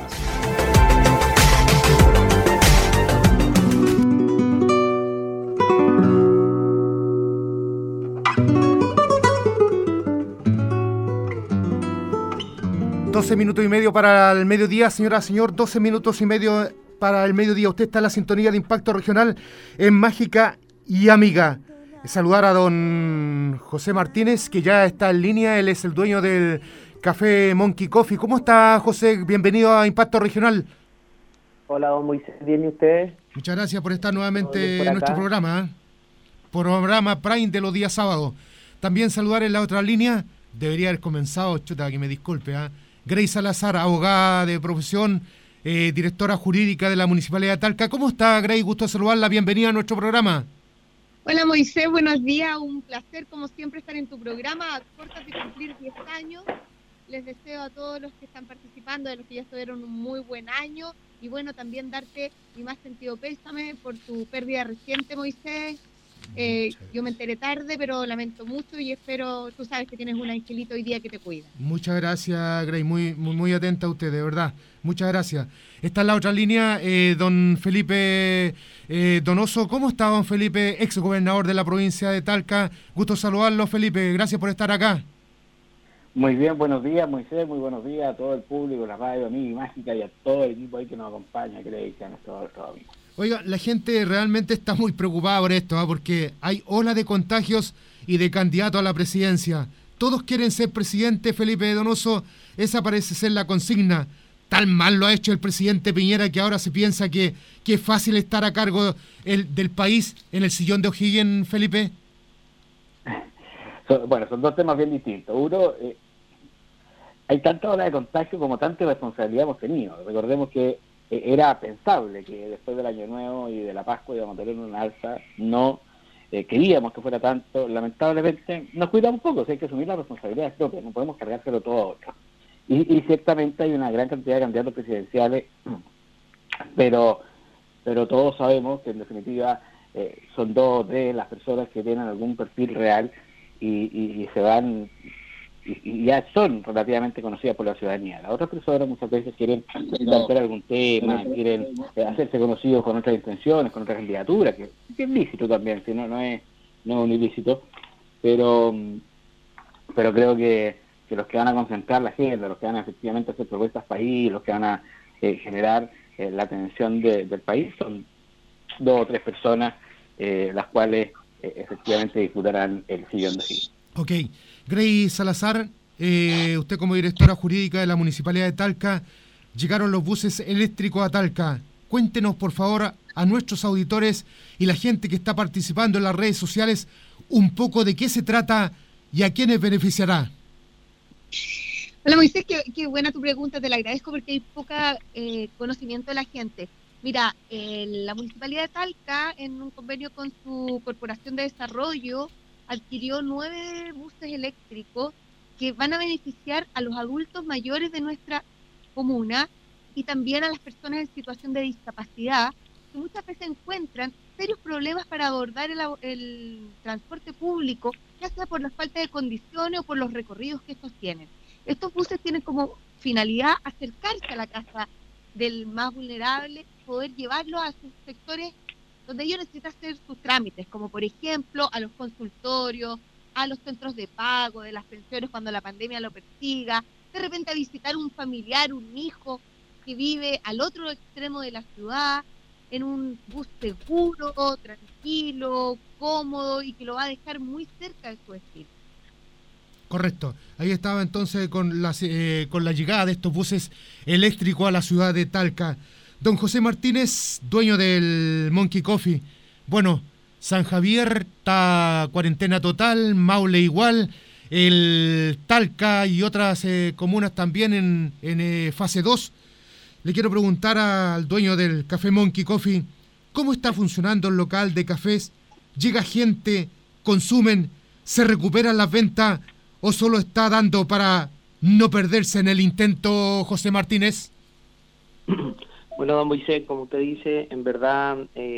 Minutos y medio para el mediodía, señora, señor, 12 minutos y medio para el mediodía. Usted está en la sintonía de Impacto Regional en Mágica y Amiga. Saludar a don José Martínez, que ya está en línea. Él es el dueño del Café Monkey Coffee. ¿Cómo está, José? Bienvenido a Impacto Regional. Hola, don Moisés. ¿Bien y usted? Muchas gracias por estar nuevamente en nuestro programa, programa Prime de los días sábados. También saludar en la otra línea. Debería haber comenzado, chuta, que me disculpe, Grace Salazar, abogada de profesión, directora jurídica de la Municipalidad de Talca. ¿Cómo está, Grace? Gusto saludarla. Bienvenida a nuestro programa. Hola, Moisés. Buenos días. Un placer, como siempre, estar en tu programa. A cortas de cumplir 10 años. Les deseo a todos los que están participando, de los que ya tuvieron un muy buen año. Y bueno, también darte mi más sentido pésame por tu pérdida reciente, Moisés. Yo me enteré tarde, pero lamento mucho y espero, tú sabes que tienes un angelito hoy día que te cuida. Muchas gracias, Grace, muy atenta a usted, de verdad. Muchas gracias. Está en la otra línea don Felipe Donoso. ¿Cómo está, don Felipe, ex gobernador de la provincia de Talca? Gusto saludarlo, Felipe. Gracias por estar acá. Muy bien, buenos días, Moisés. Muy buenos días a todo el público, la radio Amiga y Mágica y a todo el equipo ahí que nos acompaña, Grace, a nuestros amigos. Oiga, la gente realmente está muy preocupada por esto, porque hay ola de contagios y de candidatos a la presidencia. Todos quieren ser presidente, Felipe Donoso. Esa parece ser la consigna. Tan mal lo ha hecho el presidente Piñera que ahora se piensa que es fácil estar a cargo del país en el sillón de O'Higgins, Felipe. Son dos temas bien distintos. Uno, hay tanta ola de contagio como tanta responsabilidad hemos tenido. Recordemos que era pensable que después del Año Nuevo y de la Pascua íbamos a tener una alza, no queríamos que fuera tanto, lamentablemente nos cuidamos un poco, hay que asumir las responsabilidades propias, no podemos cargárselo todo a otros. Y ciertamente hay una gran cantidad de candidatos presidenciales, pero todos sabemos que en definitiva son dos de las personas que tienen algún perfil real y se van... Y ya son relativamente conocidas por la ciudadanía. Las otras personas muchas veces quieren plantear algún tema, quieren hacerse conocidos con otras intenciones, con otras candidaturas, que es lícito también, si no es un ilícito, pero creo que los que van a concentrar la agenda, los que van a efectivamente hacer propuestas país, los que van a generar la atención del país, son 2 o 3 personas las cuales efectivamente disputarán el sillón de sí. Ok. Grace Salazar, usted como directora jurídica de la Municipalidad de Talca, llegaron los buses eléctricos a Talca. Cuéntenos, por favor, a nuestros auditores y la gente que está participando en las redes sociales un poco de qué se trata y a quiénes beneficiará. Hola, Moisés, qué buena tu pregunta, te la agradezco porque hay poca conocimiento de la gente. Mira, la Municipalidad de Talca, en un convenio con su Corporación de Desarrollo, adquirió 9 buses eléctricos que van a beneficiar a los adultos mayores de nuestra comuna y también a las personas en situación de discapacidad que muchas veces encuentran serios problemas para abordar el transporte público, ya sea por la falta de condiciones o por los recorridos que estos tienen. Estos buses tienen como finalidad acercarse a la casa del más vulnerable, poder llevarlo a sus sectores donde ellos necesitan hacer sus trámites, como por ejemplo a los consultorios, a los centros de pago de las pensiones cuando la pandemia lo persiga, de repente a visitar un familiar, un hijo que vive al otro extremo de la ciudad, en un bus seguro, tranquilo, cómodo y que lo va a dejar muy cerca de su destino. Correcto. Ahí estaba entonces con la llegada de estos buses eléctricos a la ciudad de Talca. Don José Martínez, dueño del Monkey Coffee. Bueno, San Javier está cuarentena total, Maule igual, el Talca y otras comunas también en fase 2. Le quiero preguntar al dueño del Café Monkey Coffee, ¿cómo está funcionando el local de cafés? ¿Llega gente, consumen, se recuperan las ventas o solo está dando para no perderse en el intento, José Martínez? Bueno, don Moisés, como usted dice, en verdad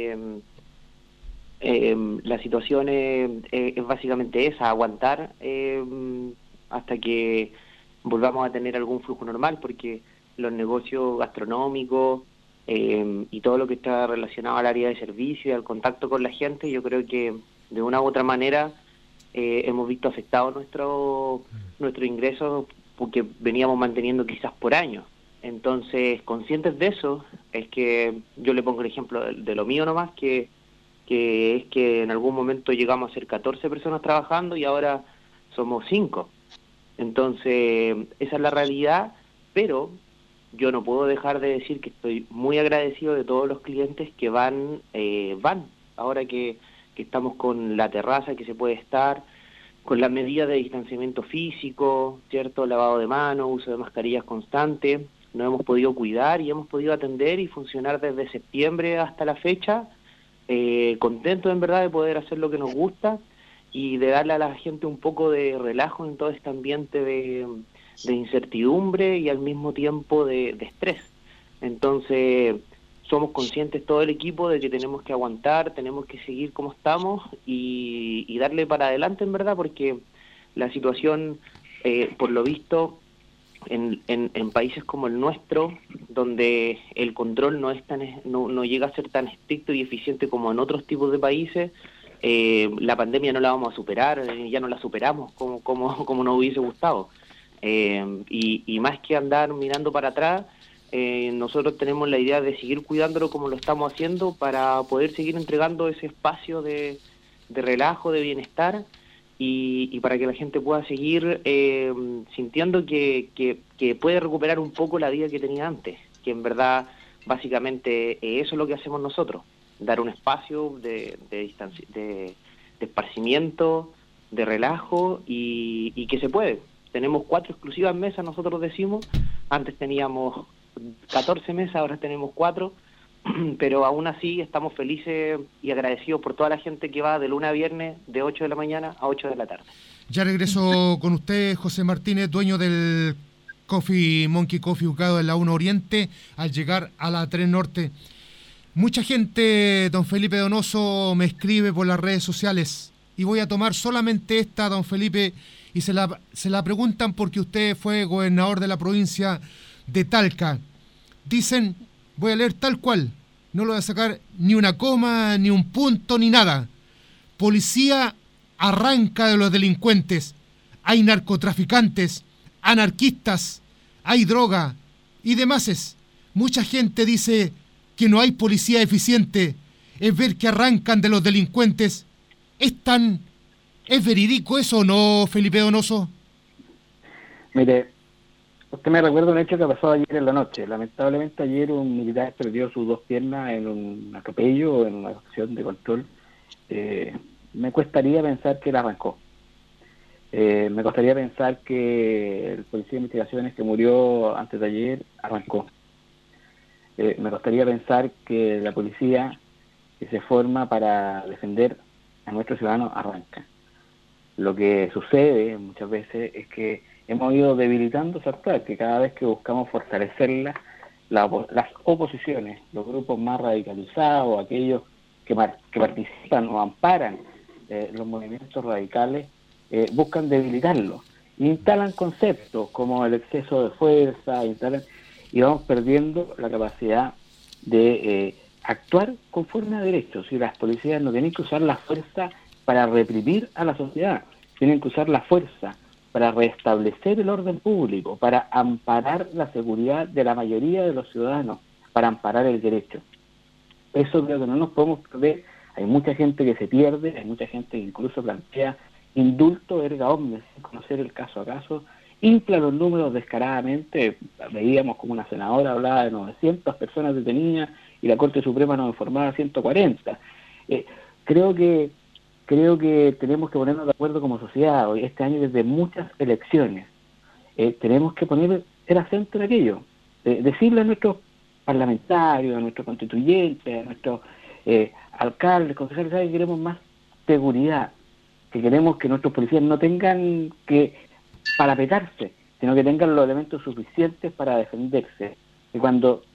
la situación es básicamente esa, aguantar hasta que volvamos a tener algún flujo normal, porque los negocios gastronómicos y todo lo que está relacionado al área de servicio y al contacto con la gente, yo creo que de una u otra manera hemos visto afectados nuestro ingreso, porque veníamos manteniendo quizás por años. Entonces, conscientes de eso, es que yo le pongo el ejemplo de lo mío nomás, que es que en algún momento llegamos a ser 14 personas trabajando y ahora somos 5. Entonces, esa es la realidad, pero yo no puedo dejar de decir que estoy muy agradecido de todos los clientes que van. Ahora que estamos con la terraza, que se puede estar, con las medidas de distanciamiento físico, ¿cierto? Lavado de manos, uso de mascarillas constante, nos hemos podido cuidar y hemos podido atender y funcionar desde septiembre hasta la fecha, contentos en verdad de poder hacer lo que nos gusta y de darle a la gente un poco de relajo en todo este ambiente de incertidumbre y al mismo tiempo de estrés. Entonces, somos conscientes todo el equipo de que tenemos que aguantar, tenemos que seguir como estamos y darle para adelante en verdad, porque la situación, por lo visto, en países como el nuestro, donde el control no llega a ser tan estricto y eficiente como en otros tipos de países, la pandemia no la vamos a superar, ya no la superamos como nos hubiese gustado. Y más que andar mirando para atrás, nosotros tenemos la idea de seguir cuidándolo como lo estamos haciendo para poder seguir entregando ese espacio de relajo, de bienestar y para que la gente pueda seguir sintiendo que puede recuperar un poco la vida que tenía antes, que en verdad básicamente eso es lo que hacemos nosotros, dar un espacio de esparcimiento, de relajo y que se puede. Tenemos 4 exclusivas mesas, nosotros decimos, antes teníamos 14 mesas, ahora tenemos 4, pero aún así estamos felices y agradecidos por toda la gente que va de lunes a viernes de 8 de la mañana a 8 de la tarde. Ya regreso con usted, José Martínez, dueño del Monkey Coffee ubicado en la 1 Oriente, al llegar a la 3 Norte. Mucha gente, don Felipe Donoso, me escribe por las redes sociales y voy a tomar solamente esta, don Felipe, y se la preguntan porque usted fue gobernador de la provincia de Talca. Dicen, voy a leer tal cual, no lo voy a sacar ni una coma, ni un punto, ni nada. Policía arranca de los delincuentes, hay narcotraficantes, anarquistas, hay droga y demás. Mucha gente dice que no hay policía eficiente, es ver que arrancan de los delincuentes. ¿Es verídico eso o no, Felipe Donoso? Mire, usted me recuerda un hecho que pasó ayer en la noche. Lamentablemente ayer un militar perdió sus 2 piernas en un atropello o en una acción de control. Me cuestaría pensar que él arrancó. Me costaría pensar que el policía de investigaciones que murió antes de ayer arrancó. Me costaría pensar que la policía que se forma para defender a nuestros ciudadanos arranca. Lo que sucede muchas veces es que hemos ido debilitando esa actual, que cada vez que buscamos fortalecerla, las oposiciones, los grupos más radicalizados, aquellos que participan o amparan los movimientos radicales, buscan debilitarlo. Instalan conceptos como el exceso de fuerza, y vamos perdiendo la capacidad de actuar conforme a derechos. Si las policías no tienen que usar la fuerza para reprimir a la sociedad, tienen que usar la fuerza para restablecer el orden público, para amparar la seguridad de la mayoría de los ciudadanos, para amparar el derecho. Eso creo que no nos podemos perder. Hay mucha gente que se pierde, hay mucha gente que incluso plantea indulto erga omnes, sin conocer el caso a caso, infla los números descaradamente. Veíamos como una senadora hablaba de 900 personas detenidas y la Corte Suprema nos informaba de 140. Creo que tenemos que ponernos de acuerdo como sociedad. Hoy, este año, desde muchas elecciones, tenemos que poner el acento en aquello. Decirle a nuestros parlamentarios, a nuestros constituyentes, a nuestros alcaldes, concejales, que queremos más seguridad, que queremos que nuestros policías no tengan que parapetarse, sino que tengan los elementos suficientes para defenderse. Y cuando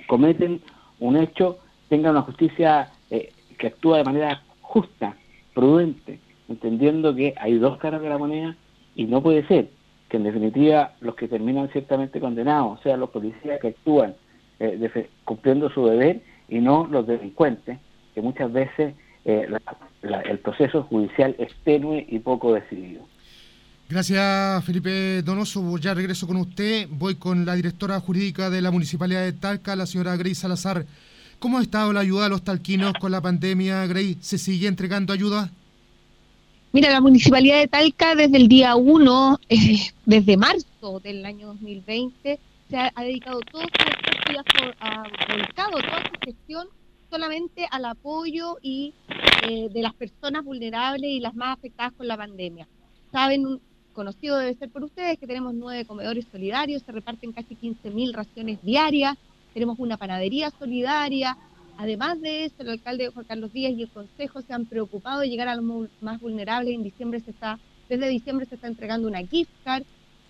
cometen un hecho tengan una justicia que actúa de manera justa, prudente, entendiendo que hay dos caras de la moneda y no puede ser que en definitiva los que terminan ciertamente condenados sean los policías que actúan cumpliendo su deber y no los delincuentes, que muchas veces el proceso judicial es tenue y poco decidido. Gracias, Felipe Donoso. Ya regreso con usted. Voy con la directora jurídica de la Municipalidad de Talca, la señora Grey Salazar. ¿Cómo ha estado la ayuda a los talquinos con la pandemia, Grey? ¿Se sigue entregando ayuda? Mira, la Municipalidad de Talca desde el día 1, desde marzo del año 2020, se ha dedicado todo su esfuerzo y ha volcado toda su gestión solamente al apoyo y de las personas vulnerables y las más afectadas con la pandemia. Saben, conocido debe ser por ustedes, que tenemos 9 comedores solidarios, se reparten casi 15.000 raciones diarias, tenemos una panadería solidaria. Además de eso, el alcalde Juan Carlos Díaz y el consejo se han preocupado de llegar a los más vulnerables. Desde diciembre se está entregando una gift card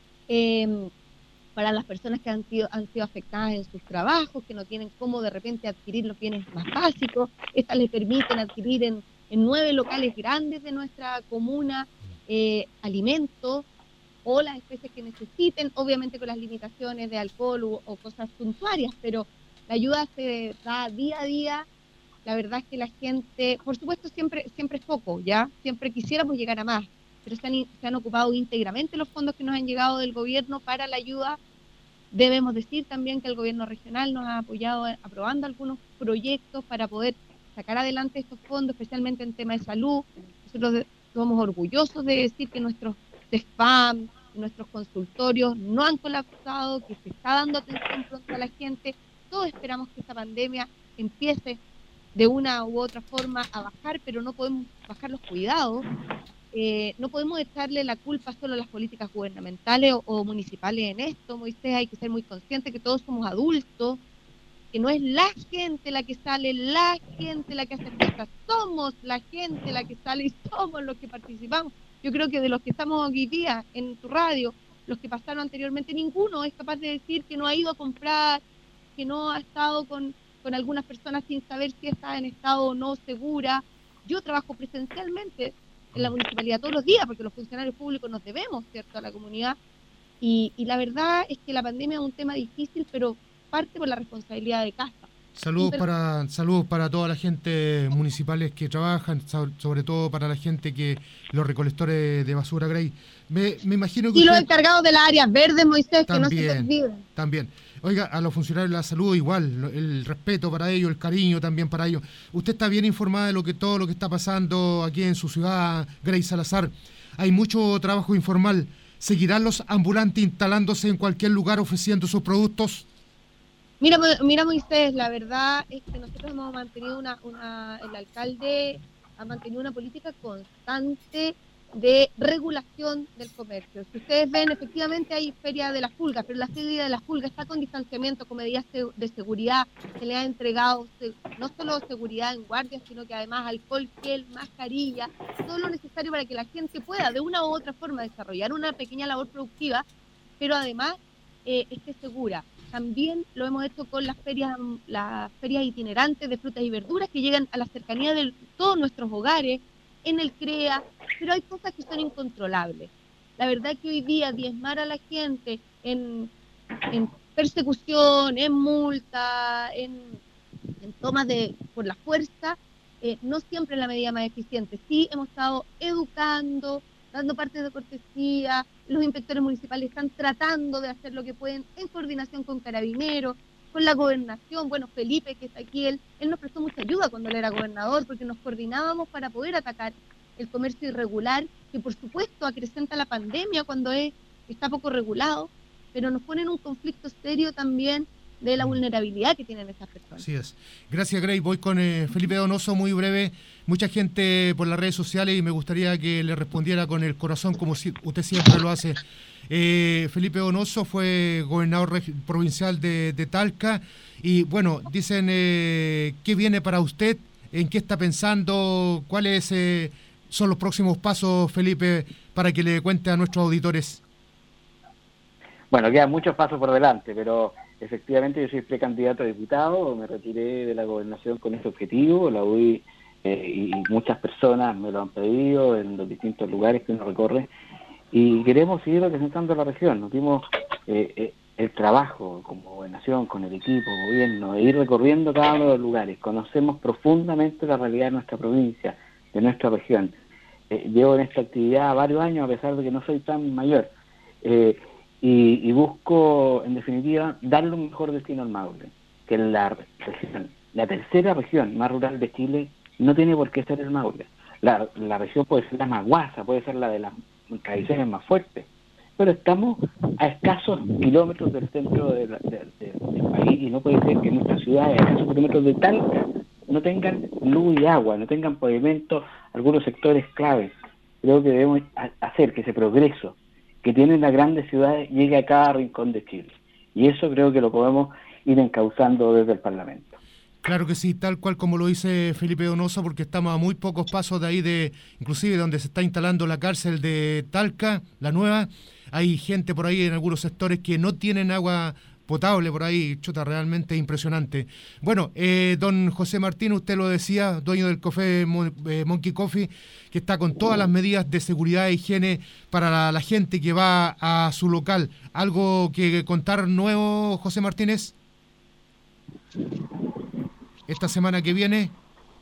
para las personas que han sido afectadas en sus trabajos, que no tienen cómo de repente adquirir los bienes más básicos. Estas les permiten adquirir en 9 locales grandes de nuestra comuna alimentos o las especies que necesiten, obviamente con las limitaciones de alcohol o cosas suntuarias, pero la ayuda se da día a día. La verdad es que la gente, por supuesto siempre es poco, ¿ya? Siempre quisiéramos llegar a más, pero se han ocupado íntegramente los fondos que nos han llegado del gobierno para la ayuda. Debemos decir también que el gobierno regional nos ha apoyado aprobando algunos proyectos para poder sacar adelante estos fondos, especialmente en tema de salud. Nosotros somos orgullosos de decir que nuestros CESFAM, nuestros consultorios no han colapsado, que se está dando atención pronto a la gente. Todos esperamos que esta pandemia empiece de una u otra forma a bajar, pero no podemos bajar los cuidados. No podemos echarle la culpa solo a las políticas gubernamentales o municipales en esto, Moisés. Hay que ser muy conscientes que todos somos adultos, que no es la gente la que sale, la gente la que hace cosas, somos la gente la que sale y somos los que participamos. Yo creo que de los que estamos hoy día en tu radio, los que pasaron anteriormente, ninguno es capaz de decir que no ha ido a comprar, que no ha estado con algunas personas sin saber si está en estado o no segura. Yo trabajo presencialmente en la municipalidad todos los días, porque los funcionarios públicos nos debemos, ¿cierto?, a la comunidad. Y la verdad es que la pandemia es un tema difícil, pero parte por la responsabilidad de casa. Saludos para toda la gente municipales que trabajan, sobre todo para la gente los recolectores de basura, Grey. Me imagino que y los encargados de las áreas verdes, Moisés, también, que no se olviden. También. Oiga, a los funcionarios de la salud igual, el respeto para ellos, el cariño también para ellos. Usted está bien informada de todo lo que está pasando aquí en su ciudad, Grey Salazar. Hay mucho trabajo informal. ¿Seguirán los ambulantes instalándose en cualquier lugar ofreciendo sus productos? Mira Moisés, la verdad es que nosotros hemos mantenido el alcalde ha mantenido una política constante de regulación del comercio. Si ustedes ven, efectivamente hay Feria de las Pulgas, pero la Feria de las Pulgas está con distanciamiento, con medidas de seguridad. Se le ha entregado no solo seguridad en guardias, sino que además alcohol, gel, mascarilla, todo lo necesario para que la gente pueda de una u otra forma desarrollar una pequeña labor productiva, pero además esté segura. También lo hemos hecho con las ferias itinerantes de frutas y verduras que llegan a la cercanía de todos nuestros hogares, en el CREA, pero hay cosas que son incontrolables. La verdad que hoy día diezmar a la gente en persecución, en multa, en tomas por la fuerza, no siempre es la medida más eficiente. Sí hemos estado educando, dando partes de cortesía, los inspectores municipales están tratando de hacer lo que pueden en coordinación con Carabineros, con la gobernación. Bueno, Felipe, que está aquí, él nos prestó mucha ayuda cuando él era gobernador, porque nos coordinábamos para poder atacar el comercio irregular, que por supuesto acrecenta la pandemia cuando está poco regulado, pero nos pone en un conflicto serio también de la vulnerabilidad que tienen estas personas. Así es. Gracias, Grey. Voy con Felipe Donoso, muy breve. Mucha gente por las redes sociales y me gustaría que le respondiera con el corazón como usted siempre lo hace. Felipe Donoso fue gobernador provincial de Talca y bueno, dicen ¿qué viene para usted? ¿En qué está pensando? ¿Cuáles son los próximos pasos, Felipe, para que le cuente a nuestros auditores? Bueno, quedan muchos pasos por delante, pero efectivamente yo soy precandidato a diputado, me retiré de la gobernación con este objetivo, la UDI y muchas personas me lo han pedido en los distintos lugares que uno recorre, y queremos seguir representando a la región. Nos dimos el trabajo como gobernación, con el equipo, gobierno, de ir recorriendo cada uno de los lugares. Conocemos profundamente la realidad de nuestra provincia, de nuestra región. Llevo en esta actividad varios años, a pesar de que no soy tan mayor, y busco, en definitiva, darle un mejor destino al Maule, que en la región, la tercera región más rural de Chile, no tiene por qué ser el Maule. La región puede ser la más guasa, puede ser la de las tradiciones más fuertes, pero estamos a escasos kilómetros del centro del país, y no puede ser que nuestras ciudades, a escasos kilómetros de Talca, no tengan luz y agua, no tengan pavimento, algunos sectores claves. Creo que debemos hacer que ese progreso que tienen las grandes ciudades llegue a cada rincón de Chile, y eso creo que lo podemos ir encauzando desde el Parlamento. Claro que sí, tal cual como lo dice Felipe Donoso, porque estamos a muy pocos pasos de ahí, inclusive donde se está instalando la cárcel de Talca, la nueva. Hay gente por ahí en algunos sectores que no tienen agua potable por ahí, chuta, realmente impresionante. Bueno, don José Martín, usted lo decía, dueño del café Monkey Coffee, que está con todas las medidas de seguridad e higiene para la gente que va a su local. ¿Algo que contar nuevo, José Martínez? Esta semana que viene.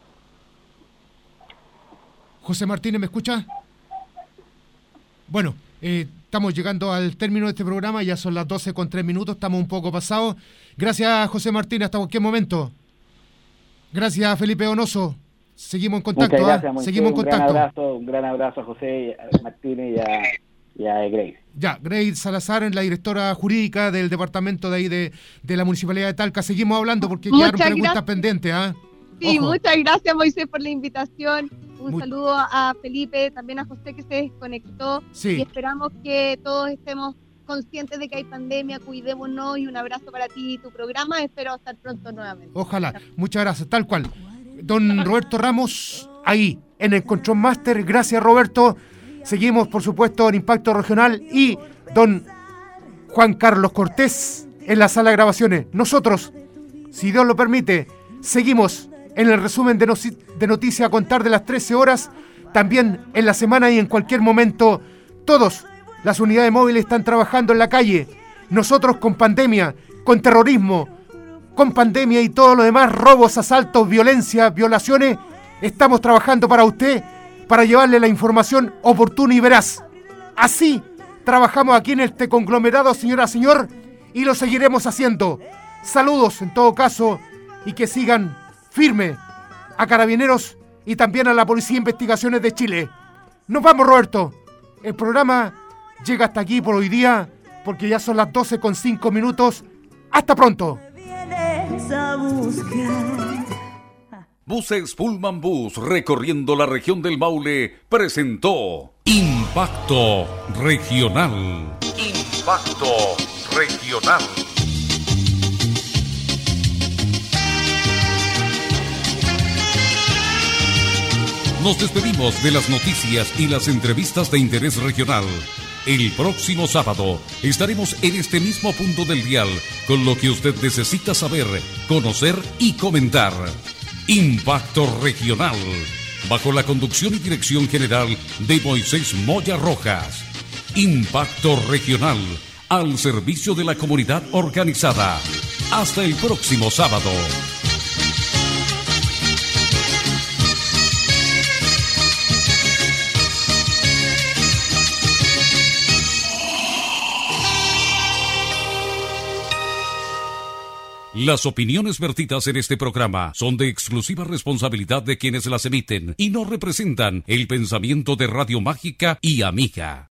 José Martínez, ¿me escucha? Bueno, estamos llegando al término de este programa, ya son las 12:03, estamos un poco pasados. Gracias, José Martínez, hasta cualquier momento. Gracias, Felipe Donoso. Seguimos en contacto. Muchas gracias, Seguimos en contacto. Un gran abrazo a José Martínez y a Grace. Ya, Grace Salazar, la directora jurídica del departamento de ahí de la Municipalidad de Talca. Seguimos hablando porque quedaron preguntas pendientes, ¿ah? Sí, ojo. Muchas gracias, Moisés, por la invitación. Un saludo a Felipe, también a José, que se desconectó. Sí. Y esperamos que todos estemos conscientes de que hay pandemia, cuidémonos, y un abrazo para ti y tu programa. Espero estar pronto nuevamente. Ojalá. Muchas gracias, tal cual. Don Roberto Ramos, ahí, en el Control Master. Gracias, Roberto. Seguimos, por supuesto, en Impacto Regional, y don Juan Carlos Cortés en la sala de grabaciones. Nosotros, si Dios lo permite, seguimos en el resumen de noticias a contar de las 13 horas, también en la semana y en cualquier momento. Todas las unidades móviles están trabajando en la calle. Nosotros con pandemia, con terrorismo, con pandemia y todo lo demás, robos, asaltos, violencia, violaciones, estamos trabajando para usted, para llevarle la información oportuna y veraz. Así trabajamos aquí en este conglomerado, señora, señor, y lo seguiremos haciendo. Saludos en todo caso, y que sigan firme a Carabineros y también a la Policía de Investigaciones de Chile. Nos vamos, Roberto. El programa llega hasta aquí por hoy día, porque ya son las 12:05. Hasta pronto. Buses Pullman Bus recorriendo la región del Maule presentó Impacto Regional. Impacto Regional. Nos despedimos de las noticias y las entrevistas de interés regional. El próximo sábado estaremos en este mismo punto del dial con lo que usted necesita saber, conocer y comentar. Impacto Regional, bajo la conducción y dirección general de Moisés Moya Rojas. Impacto Regional, al servicio de la comunidad organizada. Hasta el próximo sábado. Las opiniones vertidas en este programa son de exclusiva responsabilidad de quienes las emiten y no representan el pensamiento de Radio Mágica y Amiga.